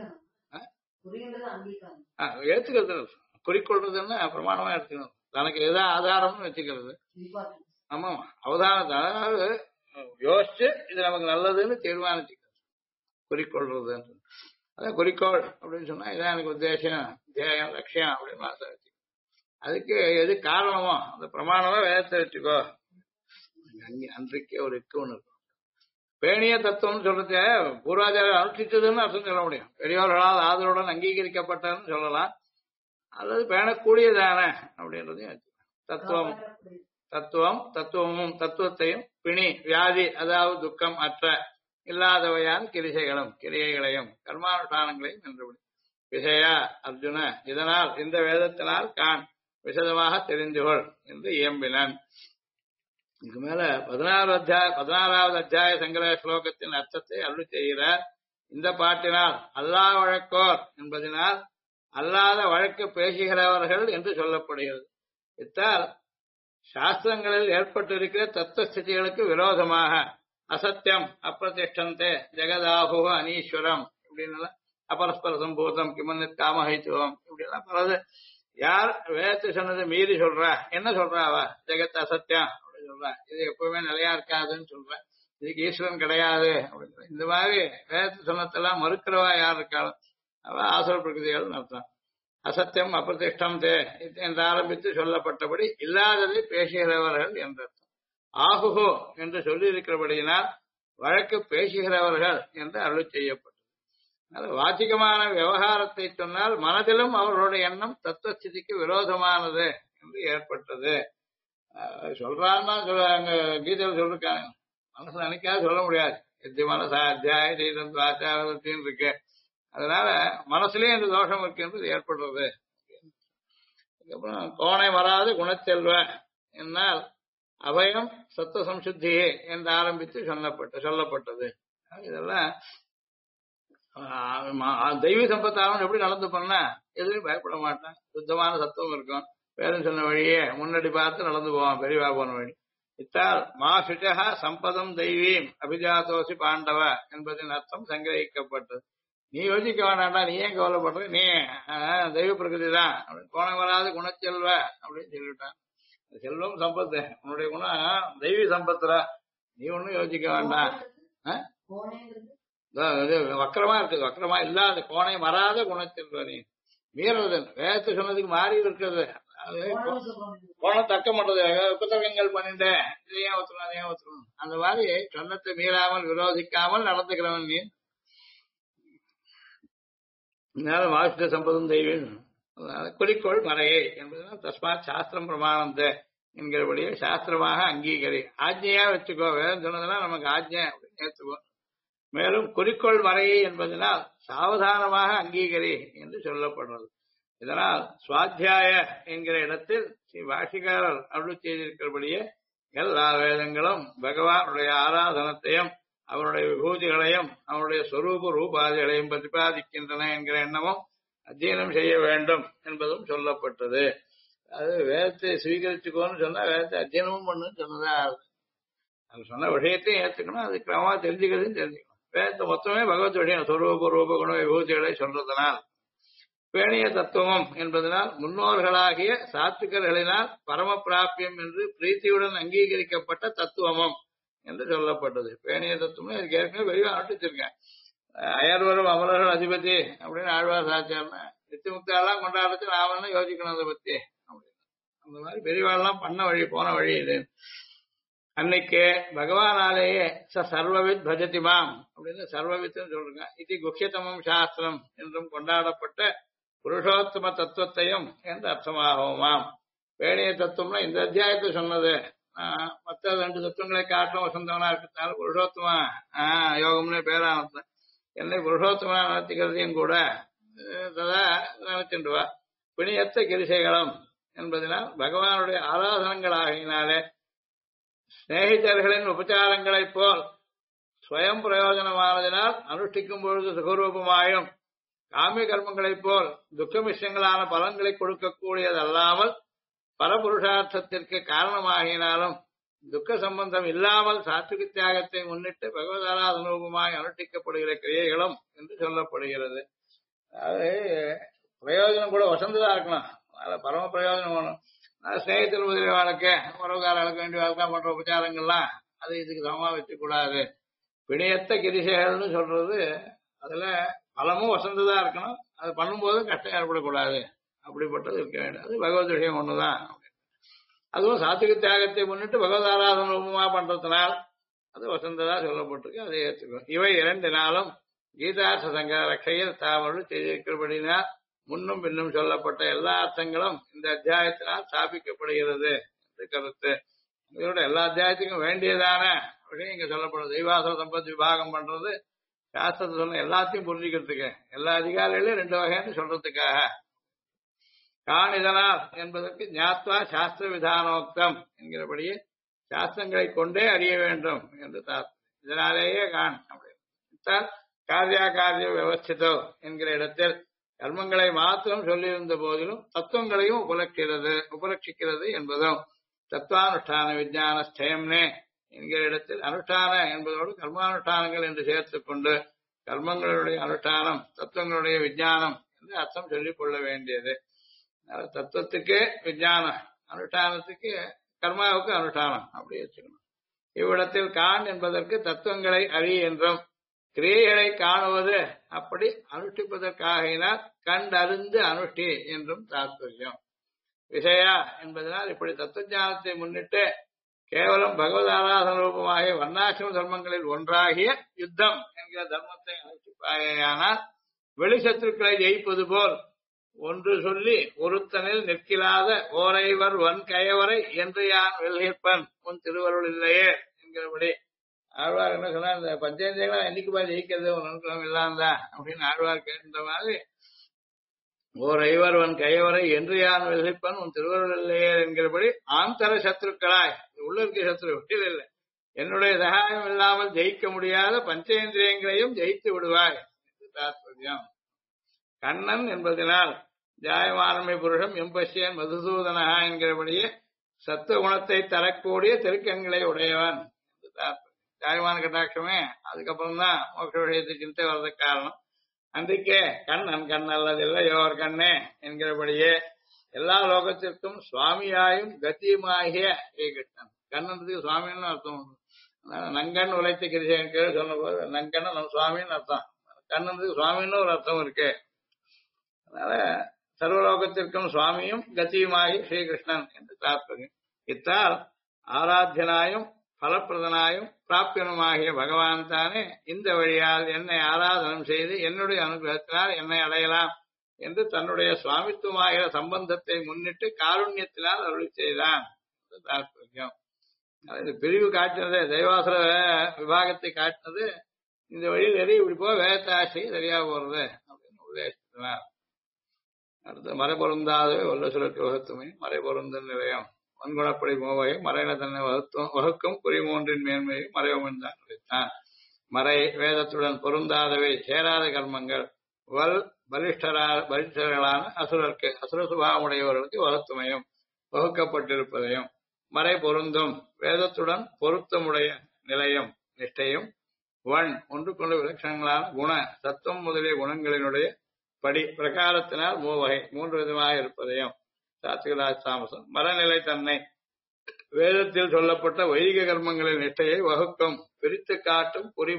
ஏத்துக்கிறது. குறிக்கொள்றதுன்னா பிரமாணமா எடுத்துக்கணும். தனக்கு எதாவது ஆதாரம்னு வச்சுக்கிறது. ஆமா, அவதானத்தை அதாவது யோசிச்சு இது நமக்கு நல்லதுன்னு தீர்மானிச்சுக்கிறது குறிக்கொள்றது. அதான் குறிக்கோள் அப்படின்னு சொன்னா இதான் எனக்கு உத்தேசம், தியாயம், லட்சியம் அப்படின்னு மாசம் வச்சு. அதுக்கு எது காரணமோ அந்த பிரமாணமா வேதத்தை வச்சுக்கோ. அன்றைக்கு ஒரு ஒண்ணு இருக்கும். பேணிய தத்துவம்னு சொல்றது பூர்வாச்சாரியர் அனுஷ்டிச்சதுன்னு அர்த்தம் சொல்ல முடியும். பெரியோர்களால் ஆதரவுடன் அங்கீகரிக்கப்பட்டதுன்னு சொல்லலாம். அல்லது பேணக்கூடியதான அப்படின்றதையும் தத்துவம் தத்துவமும் தத்துவத்தையும் பிணி வியாதி அதாவது துக்கம் அற்ற இல்லாதவையான கிரியைகளையும் கர்மானுஷ்டானங்களையும் நின்றுவிடும். விஷயா அர்ஜுன இதனால் இந்த வேதத்தினால் கான் விசதமாக தெரிந்துகொள் என்று இயம்பினான். இதுக்கு மேல 16வது அத்தியாய சங்கர ஸ்லோகத்தின் அர்த்தத்தை அருள் செய்கிறார். இந்த பாட்டினால் அல்லா வழக்கோர் என்பதனால் அல்லாத வழக்கு பேசுகிறவர்கள் என்று சொல்லப்படுகிறது. இத்தால் சாஸ்திரங்களில் ஏற்பட்டிருக்கிற தத்துவஸ்திதிகளுக்கு விரோதமாக அசத்தியம் அப்பிரதிஷ்டந்தே ஜெகதாஹு அனீஸ்வரம் இப்படின்னு அபரஸ்பர சம்பூதம் கிமன்னித் காமஹைத்துவம் இப்படிலாம் பலது. யார் வேதத்தை சொன்னதை மீறி சொல்றா, என்ன சொல்றா அவ? ஜெகத் அசத்தியம் அப்படின்னு சொல்றா, இது எப்பவுமே நிலையா இருக்காதுன்னு சொல்ற. இதுக்கு ஈஸ்வரன் கிடையாது அப்படின்னு இந்த மாதிரி வேதத்தை சொன்னதெல்லாம் மறுக்கிறவா யார் இருக்காலும் அவ ஆசுர பிரகிருதிகள் அர்த்தம். அசத்தியம் அப்பிரதிஷ்டம் தே என்று ஆரம்பித்து சொல்லப்பட்டபடி இல்லாததை பேசுகிறவர்கள் என்ற அர்த்தம். ஆகுகோ என்று சொல்லி இருக்கிறபடியினால் வழக்கு பேசுகிறவர்கள் என்று அருள் செய்யப்பட்டது. வாச்சிகமான விவகாரத்தை சொன்னால் மனதிலும் அவர்களுடைய எண்ணம் தத்துவஸ்திதிக்கு விரோதமானது என்று ஏற்பட்டது. சொல்றான்னா அங்க கீதையில் சொல்லிருக்காங்க, மனசு நினைக்காத சொல்ல முடியாது. எத்தி மனசா அத்தியாயம் இருக்கு. அதனால மனசுலயே இந்த தோஷம் இருக்கு என்பது ஏற்படுறது. அதுக்கப்புறம் கோணை வராது குணச்செல்வ என்னால் அபயம் சத்துவ சம்சுத்தியே என்று ஆரம்பித்து சொல்லப்பட்டது. இதெல்லாம் தெய்வ சம்பத்தாலும் எப்படி நடந்து பண்ணா எதுவும் பயப்பட மாட்டான். சுத்தமான சத்துவம் இருக்கும். பேரும் சொன்ன வழியே முன்னாடி பார்த்து நடந்து போவான், பெரியவா போன வழி. இத்தால் மா சுச்சா சம்பதம் தெய்வீம் அபிஜாதோசி பாண்டவ என்பதின் அர்த்தம் சங்கிரகிக்கப்பட்டது. நீ யோசிக்க வேண்டாண்டா, நீ ஏன் கவலைப்படுற, நீ தெய்வ பிரகிருதி தான் கோணம் வராது குணச்செல்வ அப்படின்னு சொல்லிவிட்டான். செல்வம் சம்பத்து, உன்னுடைய குணம் தெய்வீ சம்பத்துல, நீ ஒன்னும் யோசிக்க வேண்டாம். வக்கரமா இருக்குது, வக்கரமா இல்லாத கோணை வராத குணச்செல்வ நீ மீறது வேதத்தை சொன்னதுக்கு மாறி இருக்கிறது. கோணம் தக்க மாட்டது. புத்தகங்கள் பண்ணிட்டு இதையும் ஒத்துக்கணும் அதையும் ஒத்துக்கணும் அந்த மாதிரி சொன்னத்தை மீறாமல் விரோதிக்காமல் நடந்துக்கிறவன் நீ. வாசித்த சம்பதம் தெய்வம் குறிக்கோள் மறையை என்பதுதான் தஸ்மாத் சாஸ்திரம் பிரமாணந்த என்கிறபடியே சாஸ்திரமாக அங்கீகரி. ஆஜ்ஞையா வச்சுக்கோ, வேதம் சொன்னதுன்னா நமக்கு ஆஜ்ஞை அப்படின்னு ஏற்றுக்கோ. மேலும் குறிக்கோள் மறையை என்பதனால் சாவதானமாக அங்கீகரி என்று சொல்லப்படுறது. இதனால் சுவாத்தியாய என்கிற இடத்தில் ஸ்ரீ பாஷிகாரர் அருள் செய்திருக்கிறபடியே எல்லா வேதங்களும் பகவானுடைய ஆராதனத்தையும் அவருடைய விபூதிகளையும் அவருடைய சொரூப ரூபாதிகளையும் பிரதிபாதிக்கின்றன என்கிற எண்ணமும் அத்தியனம் செய்ய வேண்டும் என்பதும் சொல்லப்பட்டது. அது வேதத்தை சுவீகரிச்சுக்கோன்னு சொன்னா வேதத்தை அத்தியனமும் பண்ணுன்னு சொன்னதா. அது சொன்ன விஷயத்தையும் ஏற்றுக்கணும், அது கிரமமா தெரிஞ்சுக்கிறதையும் தெரிஞ்சுக்கணும். வேதத்தை மொத்தமே பகவத் விஷயம் சொரூப ரூப குண விபூதிகளை சொல்றதனால் பேணிய தத்துவம் என்பதனால் முன்னோர்களாகிய சாத்துக்கர்களினால் பரம பிராபியம் என்று பிரீத்தியுடன் அங்கீகரிக்கப்பட்ட தத்துவமும் என்று சொல்லப்பட்டது. பேணிய தத்துவம் இதுக்கு ஏற்கனவே வெளியே அனுப்பிச்சிருக்கேன். அயர்வரும் அமரர்கள் அதிபதி அப்படின்னு ஆழ்வார் சாச்சார்னா நித்தி முக்தாலாம் கொண்டாடுறது நாம யோசிக்கணும் அதை பத்தி அப்படின்னு. அந்த மாதிரி பெரியவாள்லாம் பண்ண வழி போன வழி இது. அன்னைக்கு பகவானாலேயே சர்வவித் பஜதிமாம் அப்படின்னு சர்வவித்னு சொல்றாங்க. இது குஹ்யதமம் சாஸ்திரம் என்றும் கொண்டாடப்பட்ட புருஷோத்தம தத்துவத்தையும் என்று அர்த்தமாகுமாம். பேணிய தத்துவம்னா இந்த அத்தியாயத்தை சொன்னது. மற்ற 2 தத்துவங்களை காட்டும் வசந்தவனா இருக்கிறதால புருஷோத்தமா யோகம்னு பேரானது. என்னை புருஷோத்தமா நடத்திக்கிறதையும் கூட நினைச்சுடுவா. பிணியத்த கிரிசைகளும் என்பதனால் பகவானுடைய ஆராதனங்கள் ஆகினாலே சிநேகிதர்களின் உபச்சாரங்களைப் போல் ஸ்வயம் பிரயோஜனமானதினால் அனுஷ்டிக்கும் பொழுது சுகரூபமாயும் காமிய கர்மங்களைப் போல் துக்கமிஷங்களான பலன்களை கொடுக்கக்கூடியதல்லாமல் பரபுருஷார்த்தத்திற்கு காரணமாகினாலும் துக்க சம்பந்தம் இல்லாமல் சாத்விக தியாகத்தை முன்னிட்டு பகவதாராதனூபமாய் அனுஷ்டிக்கப்படுகிற கிரியைகளும் என்று சொல்லப்படுகிறது. அது பிரயோஜனம் கூட வசந்ததா இருக்கணும், பரம பிரயோஜனம் வேணும். ஸ்நேகிதர் முதலிய வாழ்க்கை உறவுகாரர்களுக்கு வேண்டிய வாழ்க்கை பண்ற உபச்சாரங்கள்லாம் அது இதுக்கு சமமா வச்சுக்கூடாது. பிணையத்த கிரிசைகள்னு சொல்றது அதுல பலமும் வசந்ததா இருக்கணும், அது பண்ணும்போது கஷ்டம் ஏற்படக்கூடாது, அப்படிப்பட்டது இருக்க வேண்டும். அது பகவத் விஷயம் ஒண்ணுதான். அதுவும் சாத்விக தியாகத்தை முன்னிட்டு பகவத் ஆராதன ரூபமா பண்றதுனால் அது வசந்ததா சொல்லப்பட்டிருக்கு, அதை ஏற்றுக்கணும். இவை 2 நாளும் கீதார்த்த சங்க ரக்கையில் தாமர்கள் செய்திருக்கிறபடினால் முன்னும் பின்னும் சொல்லப்பட்ட எல்லா அர்த்தங்களும் இந்த அத்தியாயத்தினால் ஸ்தாபிக்கப்படுகிறது என்று கருத்து. இதோட எல்லா அத்தியாயத்துக்கும் வேண்டியதான விஷயம் இங்க சொல்லப்படுது. தெய்வாசுர சம்பத் விபாகம் பண்றது சாஸ்திரத்தை சொன்ன எல்லாத்தையும் புரிஞ்சுக்கிறதுக்கு, எல்லா அதிகாரிகளையும் 2 வகைன்னு சொல்றதுக்காக. கான் இதனால் என்பதற்கு ஞாத்வா சாஸ்திர விதானோக்தம் என்கிறபடியே சாஸ்திரங்களை கொண்டே அறிய வேண்டும் என்று இதனாலேயே கான் அப்படின்னு காரியா காரிய விவஸ்திதோ என்கிற இடத்தில் கர்மங்களை மாத்திரம் சொல்லியிருந்த போதிலும் தத்துவங்களையும் உபலட்சிக்கிறது என்பதும் தத்துவானுஷ்டான விஞ்ஞான ஸ்தயம்னே என்கிற இடத்தில் அனுஷ்டான என்பதோடு கர்மானுஷ்டானங்கள் என்று சேர்த்துக் கொண்டு கர்மங்களுடைய அனுஷ்டானம் தத்துவங்களுடைய விஞ்ஞானம் என்று அர்த்தம் சொல்லிக் கொள்ள வேண்டியது. தத்துவத்துக்கு விஞ்ஞானம், அனுஷ்டானத்துக்கு கர்மாவுக்கு அனுஷ்டானம் அப்படி வச்சுக்கணும். இவ்விடத்தில் காண் என்பதற்கு தத்துவங்களை அறி என்றும் கிரியைகளை காணுவது அப்படி அனுஷ்டிப்பதற்காகினால் கண்டறிந்து அனுஷ்டி என்றும் தாற்பயம். விஷயா என்பதனால் இப்படி தத்துவஞானத்தை முன்னிட்டு கேவலம் பகவத் ஆராதன ரூபமாகிய வர்ணாசிரம தர்மங்களில் ஒன்றாகிய யுத்தம் என்கிற தர்மத்தை அனுஷ்டிப்பாயானால் வெளி சத்துருக்களை ஜெயிப்பது போல் ஒன்று சொல்லி ஒருத்தனில் நிற்கிலாத ஓரைவர் வன் கயவரை என்று யான் வெல்கிற்பன் உன் திருவருள் இல்லையே என்கிறபடி ஆழ்வார் என்ன சொன்னா, இந்த பஞ்சேந்திரங்களை என்னைக்கு பாரு ஜெயிக்கிறது ஒரு அனுகிரகம் இல்லாந்தா அப்படின்னு ஆழ்வார் கேட்ட மாதிரி ஓர் ஐவர்வன் கைவரை என்று யான் வெல்கிப்பன் உன் திருவருள் இல்லையே என்கிறபடி ஆந்தர சத்ருக்களாய் உள்ள இருக்க சத்ரு வெளியில் இல்லை என்னுடைய சகாயம் இல்லாமல் ஜெயிக்க முடியாத பஞ்சேந்திரியங்களையும் ஜெயித்து விடுவாய் என்று தாற்பயம். கண்ணன் என்பதனால் ஜாயமானமை புருஷம் எம்பசியன் மதுசூதனா என்கிறபடியே சத்துவ குணத்தை தரக்கூடிய திருக்கண்களை உடையவன் என்று தாற்பயம். ஜாயமான கட்டாட்சமே அதுக்கப்புறம் தான் மோட்ச விஷயத்தை சிந்தை வர்றதுக்கு காரணம். அன்றைக்கே கண்ணன் கண் அல்லதில்லை யோர் கண்ணே என்கிறபடியே எல்லா லோகத்திற்கும் சுவாமியாயும் கத்தியுமாகிய ஸ்ரீகிருஷ்ணன். கண்ணனுக்கு சுவாமின்னு அர்த்தம் உண்டு. நங்கன் உழைத்த கிருஷ்ணன் கீழே சொன்ன போது நங்கன்னு நம்ம சுவாமின்னு அர்த்தம். கண்ணனுக்கு சுவாமின்னு ஒரு அர்த்தம் இருக்கு. அதனால சர்வலோகத்திற்கும் சுவாமியும் கத்தியுமாகி ஸ்ரீகிருஷ்ணன் என்று தாற்பயம். இத்தால் ஆராத்தியனாயும் பலப்பிரதனாயும் பிராப்தியனுமாகிய பகவான் தானே இந்த வழியால் என்னை ஆராதனம் செய்து என்னுடைய அனுகிரகத்தினால் என்னை அடையலாம் என்று தன்னுடைய சுவாமித்துவமாகிற சம்பந்தத்தை முன்னிட்டு காருண்யத்தினால் அருளி செய்தான் என்று தாற்பயம். இது பிரிவு காட்டினது தெய்வாசுர விபாகத்தை காட்டினது இந்த வழியில் எரி இப்படி போக வேதாசி சரியா போறது அப்படின்னு உபதேசித்தார். அடுத்து மறை பொருந்தாது வல்ல சுழற்கு வகுத்துமை மறை பொருந்த நிலையம் வன்குணப்படி மோவையை மறையில தன்னை வகுக்கும் குறிமூன்றின் மேன்மையை மறைவன் தான் உரைத்தான். மறை வேதத்துடன் பொருந்தாதவை சேராத கர்மங்கள் வல் பலிஷ்டர்களான அசுரருக்கு அசுர சுபாவமுடையவர்களுக்கு வகுத்துமையும் வகுக்கப்பட்டிருப்பதையும் மறை பொருந்தும் வேதத்துடன் பொருத்தமுடைய நிலையம் நிஷ்டையும் வன் ஒன்று கொண்ட விலட்சணங்களான குண சத்துவம் முதலிய குணங்களினுடைய படி பிரகாரத்தினால் மூவகை மூன்று விதமாக இருப்பதையும் சாத்திகராஜ் தாமசம் மரநிலை தன்னை வேதத்தில் சொல்லப்பட்ட வைதிக கர்மங்களின் நிஷ்டையை வகுக்கும் பிரித்து காட்டும் குறி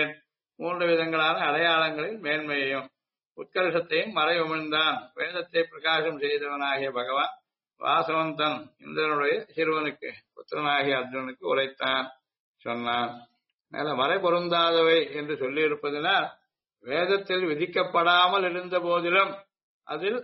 மூன்று விதங்களான அடையாளங்களின் மேன்மையையும் உத்கர்ஷத்தையும் மறை உமிழ்ந்தான் வேதத்தை பிரகாசம் செய்தவனாகிய பகவான் வாசவந்தன் இந்திரனுடைய சிறுவனுக்கு புத்திரனாகிய அர்ஜுனனுக்கு உரைத்தான் சொன்னான். மேல மறை பொருந்தாதவை என்று சொல்லியிருப்பதனால் வேதத்தில் விதிக்கப்படாமல் இருந்த போதிலும் அதில்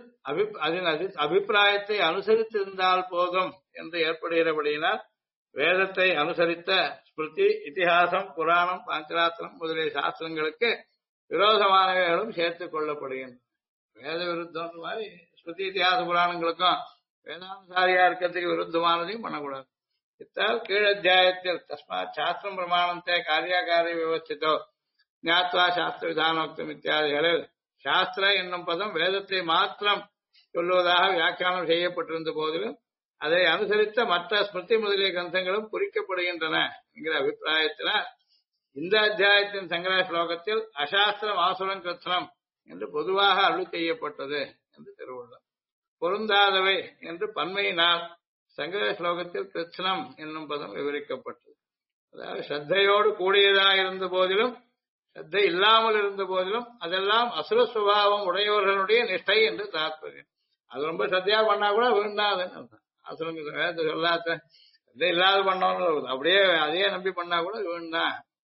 அபிப்பிராயத்தை அனுசரித்திருந்தால் போதும் என்று ஏற்படுகிறபடியினால் வேதத்தை அனுசரித்த ஸ்மிருதி இதிகாசம் புராணம் பாஞ்சராத்திரம் முதலிய சாஸ்திரங்களுக்கு விரோதமானவைகளும் சேர்த்துக் கொள்ளப்படுகின்றன. வேத விருத்தம் மாதிரி ஸ்மிருதி இதிகாச புராணங்களுக்கும் வேதானுசாரியா இருக்கிறதுக்கு விருத்தமானதையும் பண்ணக்கூடாது. இத்தால் கீழத்தியாயத்தில் தஸ்மாத் சாஸ்திரம் பிரமாணத்தை காரியாகாரிய விவஸ்தித்தோ ஞாத்வா சாஸ்திர விதானோக்தம் இத்தியாதிகளில் சாஸ்திர என்னும் பதம் வேதத்தை மாத்திரம் சொல்லுவதாக வியாக்கியானம் செய்யப்பட்டிருந்த போதிலும் அதை அனுசரித்த மற்ற ஸ்மிருதி முதலிய கிரந்தங்களும் குறிக்கப்படுகின்றன என்கிற அபிப்பிராயத்தினால் இந்த அத்தியாயத்தின் சங்கர ஸ்லோகத்தில் அசாஸ்திரம் ஆசுரம் கிருத்தனம் என்று பொதுவாக அருள் செய்யப்பட்டது என்று திருவுள்ளம். பொருந்தாதவை என்று பன்மையினால் சங்கர ஸ்லோகத்தில் கிருத்தனம் என்னும் பதம் விவரிக்கப்பட்டது. அதாவது ஸ்ரத்தையோடு கூடியதாக இருந்த போதிலும் ஸ்ரத்தை இல்லாமல் இருந்த போதிலும் அதெல்லாம் அசுர சுபாவம் உடையவர்களுடைய நிஷ்டை என்று தாற்பயம். அது ரொம்ப சத்தியா பண்ணா கூட வேண்டாதுன்னு அசுரங்க சொல்லாத ஸ்ரத்தை இல்லாத பண்ணோம் அப்படியே அதையே நம்பி பண்ணா கூட வேண்டாம்.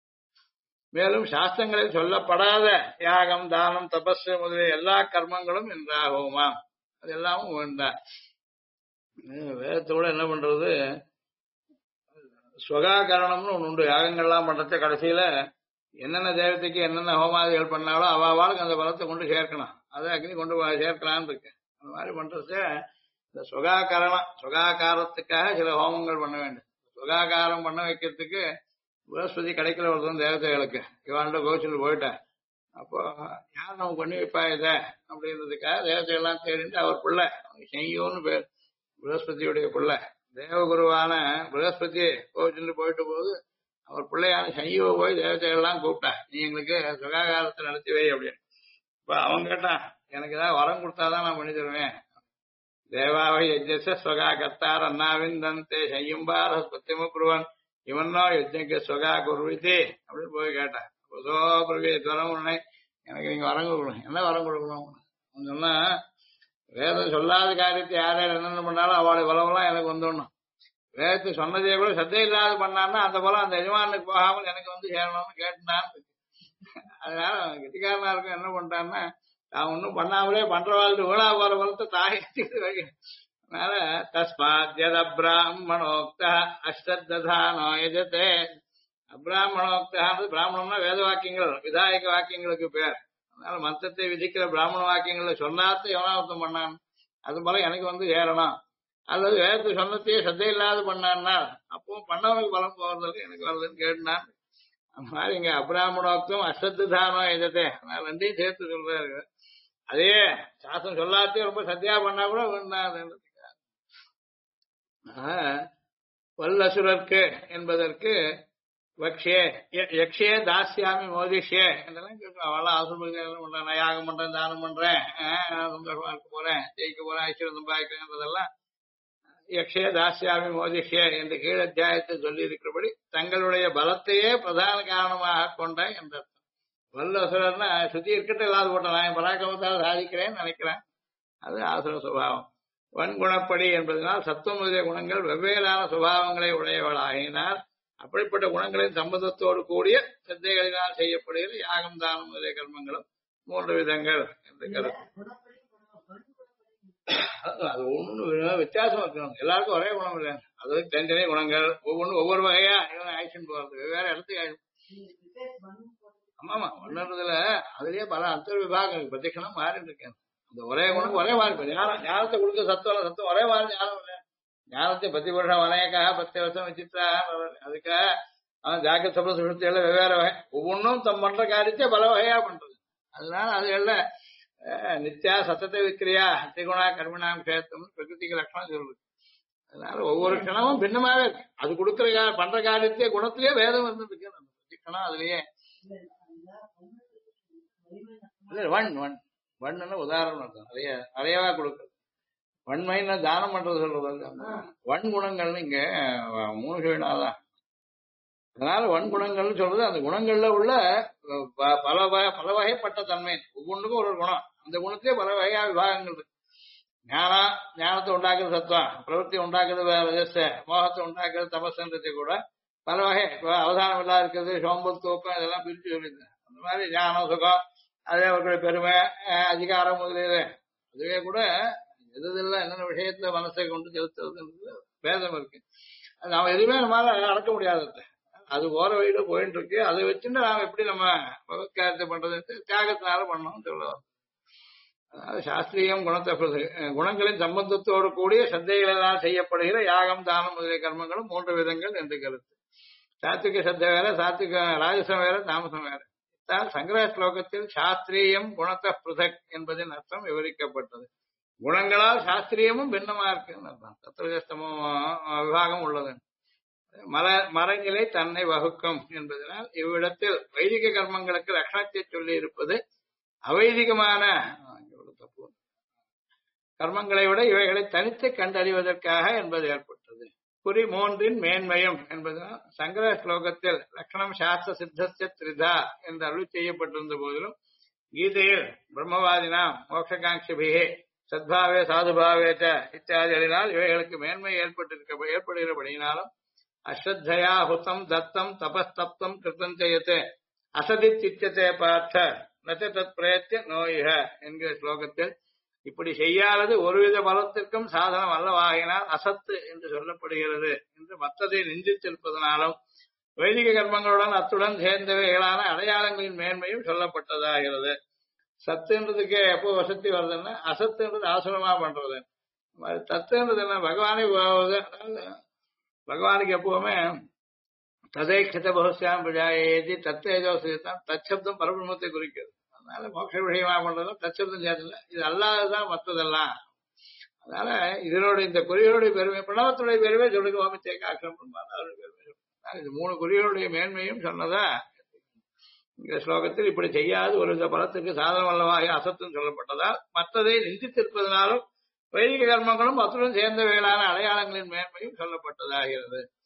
மேலும் சாஸ்திரங்களில் சொல்லப்படாத யாகம் தானம் தபஸ் முதலிய எல்லா கர்மங்களும் என்றாகுமாம் அது எல்லாமும் வேண்டாம். வேதத்தோட என்ன பண்றது ஸ்வகாகரணம்னு ஒண்ணு உண்டு. யாகங்கள்லாம் பண்றத கடைசியில என்னென்ன தேவதைக்கு என்னென்ன ஹோமாதிகள் பண்ணாலோ அவாளுக்கு அந்த பலத்தை கொண்டு சேர்க்கணும். அதை அக்னி கொண்டு சேர்க்கலான்னு இருக்கு. அந்த மாதிரி பண்றது இந்த சுகாகாரத்துக்காக சில ஹோமங்கள் பண்ண வேண்டும். சுகாகாரம் பண்ண வைக்கிறதுக்கு பிரகஸ்பதி கிடைக்கல ஒருத்தன் தேவதைகளுக்கு இவாண்ட கோச்சில் போயிட்டேன். அப்போ யார் நம்ம பண்ணி வைப்பா இத அப்படின்றதுக்காக தேவதைகள்லாம் தேடிட்டு அவர் பிள்ளை செய்யோன்னு பேர் பிரகஸ்பதியுடைய பிள்ளை தேவகுருவான பிரகஸ்பதி கோச்சில் போயிட்டு போது அவர் பிள்ளையான சையோ போய் தேவதைகள்லாம் கூப்பிட்டா நீ எங்களுக்கு சுகாகாரத்தை நடத்தி வை அப்படின்னு. இப்ப அவன் கேட்டான் எனக்கு ஏதாவது வரம் கொடுத்தாதான் நான் பண்ணி தருவேன். தேவாவை யஜ்ஜ ஸ்வகா கர்த்தார் அண்ணாவிந்தந்தே செய்யும்பார் பத்தியம குருவன் இவனோ யஜ்ஞக்கு சுகா குருவிதி அப்படின்னு போய் கேட்டான். புதோ பிரவி துவரம் உடனே எனக்கு நீங்க வரம் கொடுக்கணும். என்ன வரம் கொடுக்கணும் சொன்னா, வேதம் சொல்லாத காரியத்தை யார் யார் என்னென்ன பண்ணாலும் அவளுடைய பலமெல்லாம் எனக்கு வந்துடணும். வேதத்தை சொன்னதே கூட சத்தே இல்லாத பண்ணான்னா அந்த பலம் அந்த எஜமானுக்கு போகாமல் எனக்கு வந்து சேரணும்னு கேட்டுனான். அதனால கெட்டிக்காரனா இருக்கும் என்ன பண்றான்னா, நான் ஒன்னும் பண்ணாமலே பண்றவாழ்ந்து வீணா போற பலத்தை தாய். அதனால தஸ்மாத் அப்ராஹ்மணோக்த அஷ்டதானோ யஜதே. அப்ராஹ்மணோக்தானது பிராமணம்னா வேத வாக்கியங்கள் விதாயக வாக்கியங்களுக்கு பேர். அதனால மந்திரத்தை விதிக்கிற பிராமண வாக்கியங்களை சொன்னாத்த எவனாவத்தம் பண்ணான் அது போல எனக்கு வந்து ஏறணும். அல்லது வேதத்தை சொன்னத்தையே சத்தை இல்லாத பண்ணான்னா அப்போ பண்ணவனுக்கு பலம் போறதுக்கு எனக்கு வருதுன்னு கேட்டான். அந்த மாதிரி இங்க அப்ராஹ்மணோக்தம் அஷ்டதானோ யஜதே. அதனால ரெண்டையும் சேர்த்து சொல்றாரு. அதே சாஸ்திரம் சொல்லாத்தையும் ரொம்ப சத்தியா பண்ணா கூட வேண்டாம். வல்லசுரர்க்கு என்பதற்கு வக்ஷே யக்ஷே தாஸ்யாமி மோதிஷே என்றெல்லாம் கேட்கும். அவெல்லாம் ஆசுரம் பண்றேன், நான் யாகம் பண்றேன், தானம் பண்றேன், சந்தோஷமா இருக்க போறேன், ஜெயிக்க போறேன், ஐஸ்வரம் சம்பாதிக்கிறேன்றதெல்லாம் யக்ஷே தாஸ்யாமி மோதிஷே என்று கீழ் அத்தியாயத்தை சொல்லி இருக்கிறபடி தங்களுடைய பலத்தையே பிரதான காரணமாக கொண்ட என்ற அர்த்தம். வல்லசுரர்னா சுத்தி இருக்கட்டும் இல்லாத போட்டேன், நான் பராக்கிரமத்தால் சாதிக்கிறேன்னு நினைக்கிறேன். அது ஆசுர சுபாவம். வன்குணப்படி என்பதனால் சத்துவ முதலிய குணங்கள் வெவ்வேறான சுபாவங்களை உடையவளாகினால் அப்படிப்பட்ட குணங்களின் சம்பந்தத்தோடு கூடிய சித்தைகளினால் செய்யப்படுகிற யாகம் தானம் முதலிய கர்மங்களும் 3 விதங்கள் என்று கருத்து. அது ஒண்ணு வித்தியாசம் இருக்கணும். எல்லாருக்கும் ஒரே குணம் இல்லை. அது தனித்தனி குணங்கள் ஒவ்வொன்றும் ஒவ்வொரு வகையா ஆக்ஷன் போறது வெவ்வேறு இடத்துக்கு. ஆமாமா ஒன்றுன்றதுல அதுலயே பல அந்தர் விபாகம் பிரத்யட்சணம் மாறிட்டு இருக்கேன். அந்த ஒரே குணம் ஒரே மாதிரி ஞானத்தை கொடுக்க சத்தம் சத்தம் ஒரே மாதிரி ஞானம் இல்லை. ஞானத்தை 10 வருஷம் வனையக்கா 10 வருஷம் வச்சுட்டா அதுக்காக அவன் ஜாக்கிர சப்த சுஷுப்தியில வெவ்வேறு வகை ஒவ்வொன்றும் தம் பண்ற காரியத்தை பல வகையா பண்றது. அதனால அதுகள்ல நித்யா சத்தத்தை விக்கிரியா திரிகுணா கர்மணாம் கேத்தம் பிரகிருதிக்கு லட்சணம் சொல்லுது. அதனால ஒவ்வொரு கணமும் பின்னமாவே இருக்கு. அது கொடுக்குற பண்ற காரியத்தையே குணத்திலேயே வேதம் வந்துருக்கு. அந்த பிரதிகணம் அதுலயே வண்ணு உதாரணம் இருக்கும். நிறையவா கொடுக்குறது. வன்மைன்னு தானம் பண்றது சொல்றது வன்குணங்கள்னு இங்க 3 வீணாதான். அதனால வன்குணங்கள்னு சொல்றது அந்த குணங்கள்ல உள்ள பல வகைப்பட்ட தன்மை. ஒவ்வொன்றுக்கும் ஒரு குணம். அந்த குணத்திலே பல வகையா விபாகங்கள் இருக்கு. ஞானத்தை உண்டாக்குறது சத்துவம், பிரவൃத்தி உண்டாக்குறது ரஜஸ், மோகத்தை உண்டாக்குறது தபஸ்ன்றதை கூட பல வகை. அவதானம் இல்லாத இருக்கிறது, சோம்பல், தூக்கம் இதெல்லாம் பிரிச்சு சொல்லியிருந்தேன். அந்த மாதிரி ஞானம், சுகம், அதே அவர்களுடைய பெருமை, அதிகாரம் முதலியது அதுவே கூட எதுலாம் என்னென்ன விஷயத்துல மனசை கொண்டு செலுத்துறதுன்றது பேதம் இருக்கு. நாம எதுவுமே நம்மளால அடக்க முடியாது. அது போற வழியில போயிட்டு இருக்கு. அதை வச்சுட்டு நாம எப்படி நம்ம பகவத்காரத்தை பண்றது தியாகத்தினால பண்ணணும்னு சொல்லுவோம். அதாவது சாஸ்திரியம் குணங்களின் சம்பந்தத்தோடு கூடிய சத்தைகளால் செய்யப்படுகிற யாகம் தானம் முதலிய கர்மங்களும் 3 விதங்கள் என்று கருத்து. சாத்விக சத்தை வேற, சாத்விக ராஜசம் வேற, தாமசம் வேற. சங்கர ஸ்லோகத்தில் சாஸ்திரியம் குணத்த பிருதக் என்பதின் அர்த்தம் விவரிக்கப்பட்டது. குணங்களால் சாஸ்திரியமும் பின்னமா இருக்குன்னு அர்த்தம். தத்துவஜஸ்தமும் விபாகம் உள்ளது. மறைநிலை தன்னை வகுக்கும் என்பதனால் இவ்விடத்தில் வைதிக கர்மங்களுக்கு லட்சணத்தை சொல்லி இருப்பது அவைதிகமான கர்மங்களை விட இவைகளை தனித்து கண்டறிவதற்காக என்பது ஏற்பட்டது. குறி 3 மேன்மையும் என்பதனால் சங்கர ஸ்லோகத்தில் லட்சணம் சாஸ்திர சித்தஸ்ய த்ரிதா என்று அருள் செய்யப்பட்டிருந்த போதிலும் கீதையில் பிரம்மவாதினாம் மோட்சகாங்கிபிகே சத்பாவே சாதுபாவேச்ச இத்தியாதிகளினால் இவைகளுக்கு மேன்மை ஏற்படுகிறபடியினாலும் அஸ்ரத்தையா ஹுதம் தத்தம் தபஸ்தப்தம் கிருத்தம் செய்யத்தே அசதித்திச்சதே பார்த்த நச்ச தத் பிரயத்திய நோயிக என்கிற ஸ்லோகத்தில் இப்படி செய்யாதது ஒருவித பலத்திற்கும் சாதனம் அல்லவாகினால் அசத்து என்று சொல்லப்படுகிறது என்று மற்றதை நிந்தித்திருப்பதனாலும் வைதிக கர்மங்களுடன் அத்துடன் சேர்ந்தவைகளான அடையாளங்களின் மேன்மையும் சொல்லப்பட்டதாகிறது. சத்துன்றதுக்கு எப்போ வசதி வருதுன்னா அசத்துன்றது ஆசுரமா பண்றது. தத்துன்றது என்ன பகவானே பகவானுக்கு எப்பவுமே ததைக்ஷத பகுஸ்யாம் பிரஜாயேதி தத்தேஜோ தான் தச்சப்தம் பரபிரம்மத்தை குறிக்கிறது. அதனால மோட்ச விஷயமா பண்றதும் தச்சப்தம் சேர்த்துல இது அல்லாததான் மற்றதெல்லாம். அதனால இதனோட இந்த குறிகளுடைய பெருமை பிரணவத்துடைய பெருமை சொல்லுங்க ஆக்கிரமம் பெருமை. இது 3 குறிகளுடைய மேன்மையும் சொன்னதா இந்த ஸ்லோகத்தில் இப்படி செய்யாது ஒரு வித பலத்துக்கு சாதனம் அல்லவாக அசத்தும் சொல்லப்பட்டதால் மற்றதை நிந்தித்திருப்பதனாலும் வைதிக கர்மங்களும் அத்துடன் சேர்ந்தவைகளான அடையாளங்களின் மேன்மையும் சொல்லப்பட்டதாகிறது.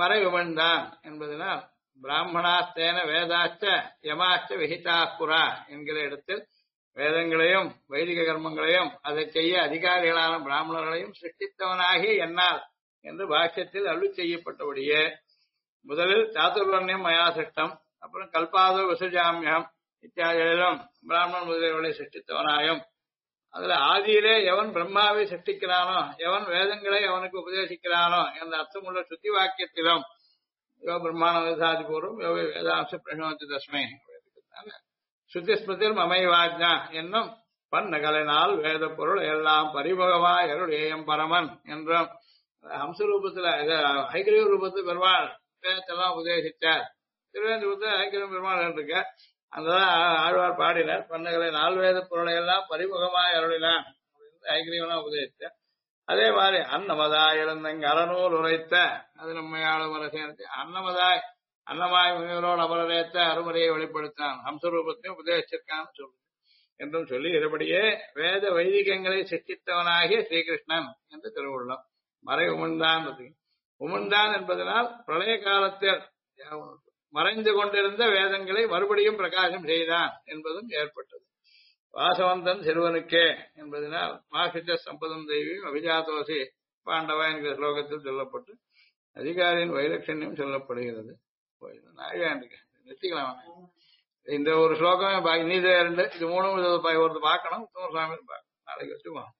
மறை உமிழ்ந்தான் என்பதனால் பிராமணாஸ்தேன வேதாச்ச யமாச்ச விஹிதா புரா என்கிற இடத்தில் வேதங்களையும் வைதிக கர்மங்களையும் அதை செய்ய அதிகாரிகளான பிராமணர்களையும் சிருஷ்டித்தவனாகி என்னால் என்று பாஷ்யத்தில் அருள் செய்யப்பட்டபடியே முதலில் சாதுர்வர்ணியம் மயா சிருஷ்டம், அப்புறம் கல்பாதோ விசஜாமியம் இத்தியாதிகளிலும் பிராமணன் முதலியவர்களை சிருஷ்டித்தவனாயும் அதுல ஆதியிலே எவன் பிரம்மாவை சிருஷ்டிக்கிறானோ எவன் வேதங்களை அவனுக்கு உபதேசிக்கிறானோ என்ற அர்த்தமுள்ள சுத்தி வாக்கியத்திலும் யோ பிரம்மாண வேதாதி பூர்வம் யோ வேதாம்ச பிரசோதி தஸ்மை சுத்தி ஸ்மிருதில் மமைவாஜ்ஞா என்னும் பன்னகலினால் வேத பொருள் எல்லாம் பரிமுகமாய் அருளேயம் பரமன் என்றும் ஹம்ச ரூபத்துல ஐக்கிரிய ரூபத்து பெருமாள் வேதத்தெல்லாம் உபதேசித்தார். திருவேந்திரபுரத்தில் ஐக்கிய பெருமாள் இருக்க அந்த ஆழ்வார் பாடினார். பன்னகலை நால்வேத பொருளை எல்லாம் பரிமுகமாய் அருளினான் ஐக்கிரியவனா உபதேசித்தார். அதே மாதிரி அன்னமதாய் இருந்தங்க அறநூல் உரைத்த அது நம்மையாளும் அரசு அன்னமதாய் அன்னமாய் முனிவரோடு அமரேத்த அருமுறையை வெளிப்படுத்தான் ஹம்சரூபத்தையும் உபதேசிச்சிருக்கான்னு சொல்லு என்றும் சொல்லி இதுபடியே வேத வைதிகங்களை சிருஷ்டித்தவனாகிய ஸ்ரீகிருஷ்ணன் என்று திருவுள்ளம். மறை உமிழ்ந்தான் உமிழ்ந்தான் என்பதனால் பிரளய காலத்தில் மறைந்து கொண்டிருந்த வேதங்களை மறுபடியும் பிரகாசம் செய்தான் என்பதும் ஏற்பட்டது. வாசவந்தன் சிறுவனுக்கே என்பதனால் மாசித்த சம்பதம் தெய்வியும் அபிஜாதோசி பாண்டவா என்கிற ஸ்லோகத்தில் சொல்லப்பட்டு அதிகாரியின் வைலட்சண்யம் சொல்லப்படுகிறது. நிறுத்திக்கலாம். இந்த ஒரு ஸ்லோகம் நீதி ரெண்டு இது மூணும் ஒரு பார்க்கணும். உத்தம சுவாமி பார்க்கணும். நாளைக்கு வச்சுக்கோம்.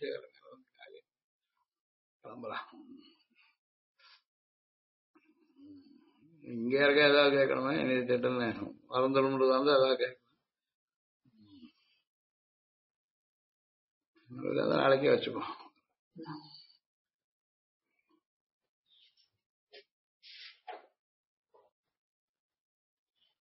கிளம்பலாம். இங்க இருக்க ஏதாவது கேட்கணுமா? எனக்கு திட்டம் மறந்துடும் வந்து ஏதாவது கேட்கணும். நாளைக்கே வச்சுப்போம்.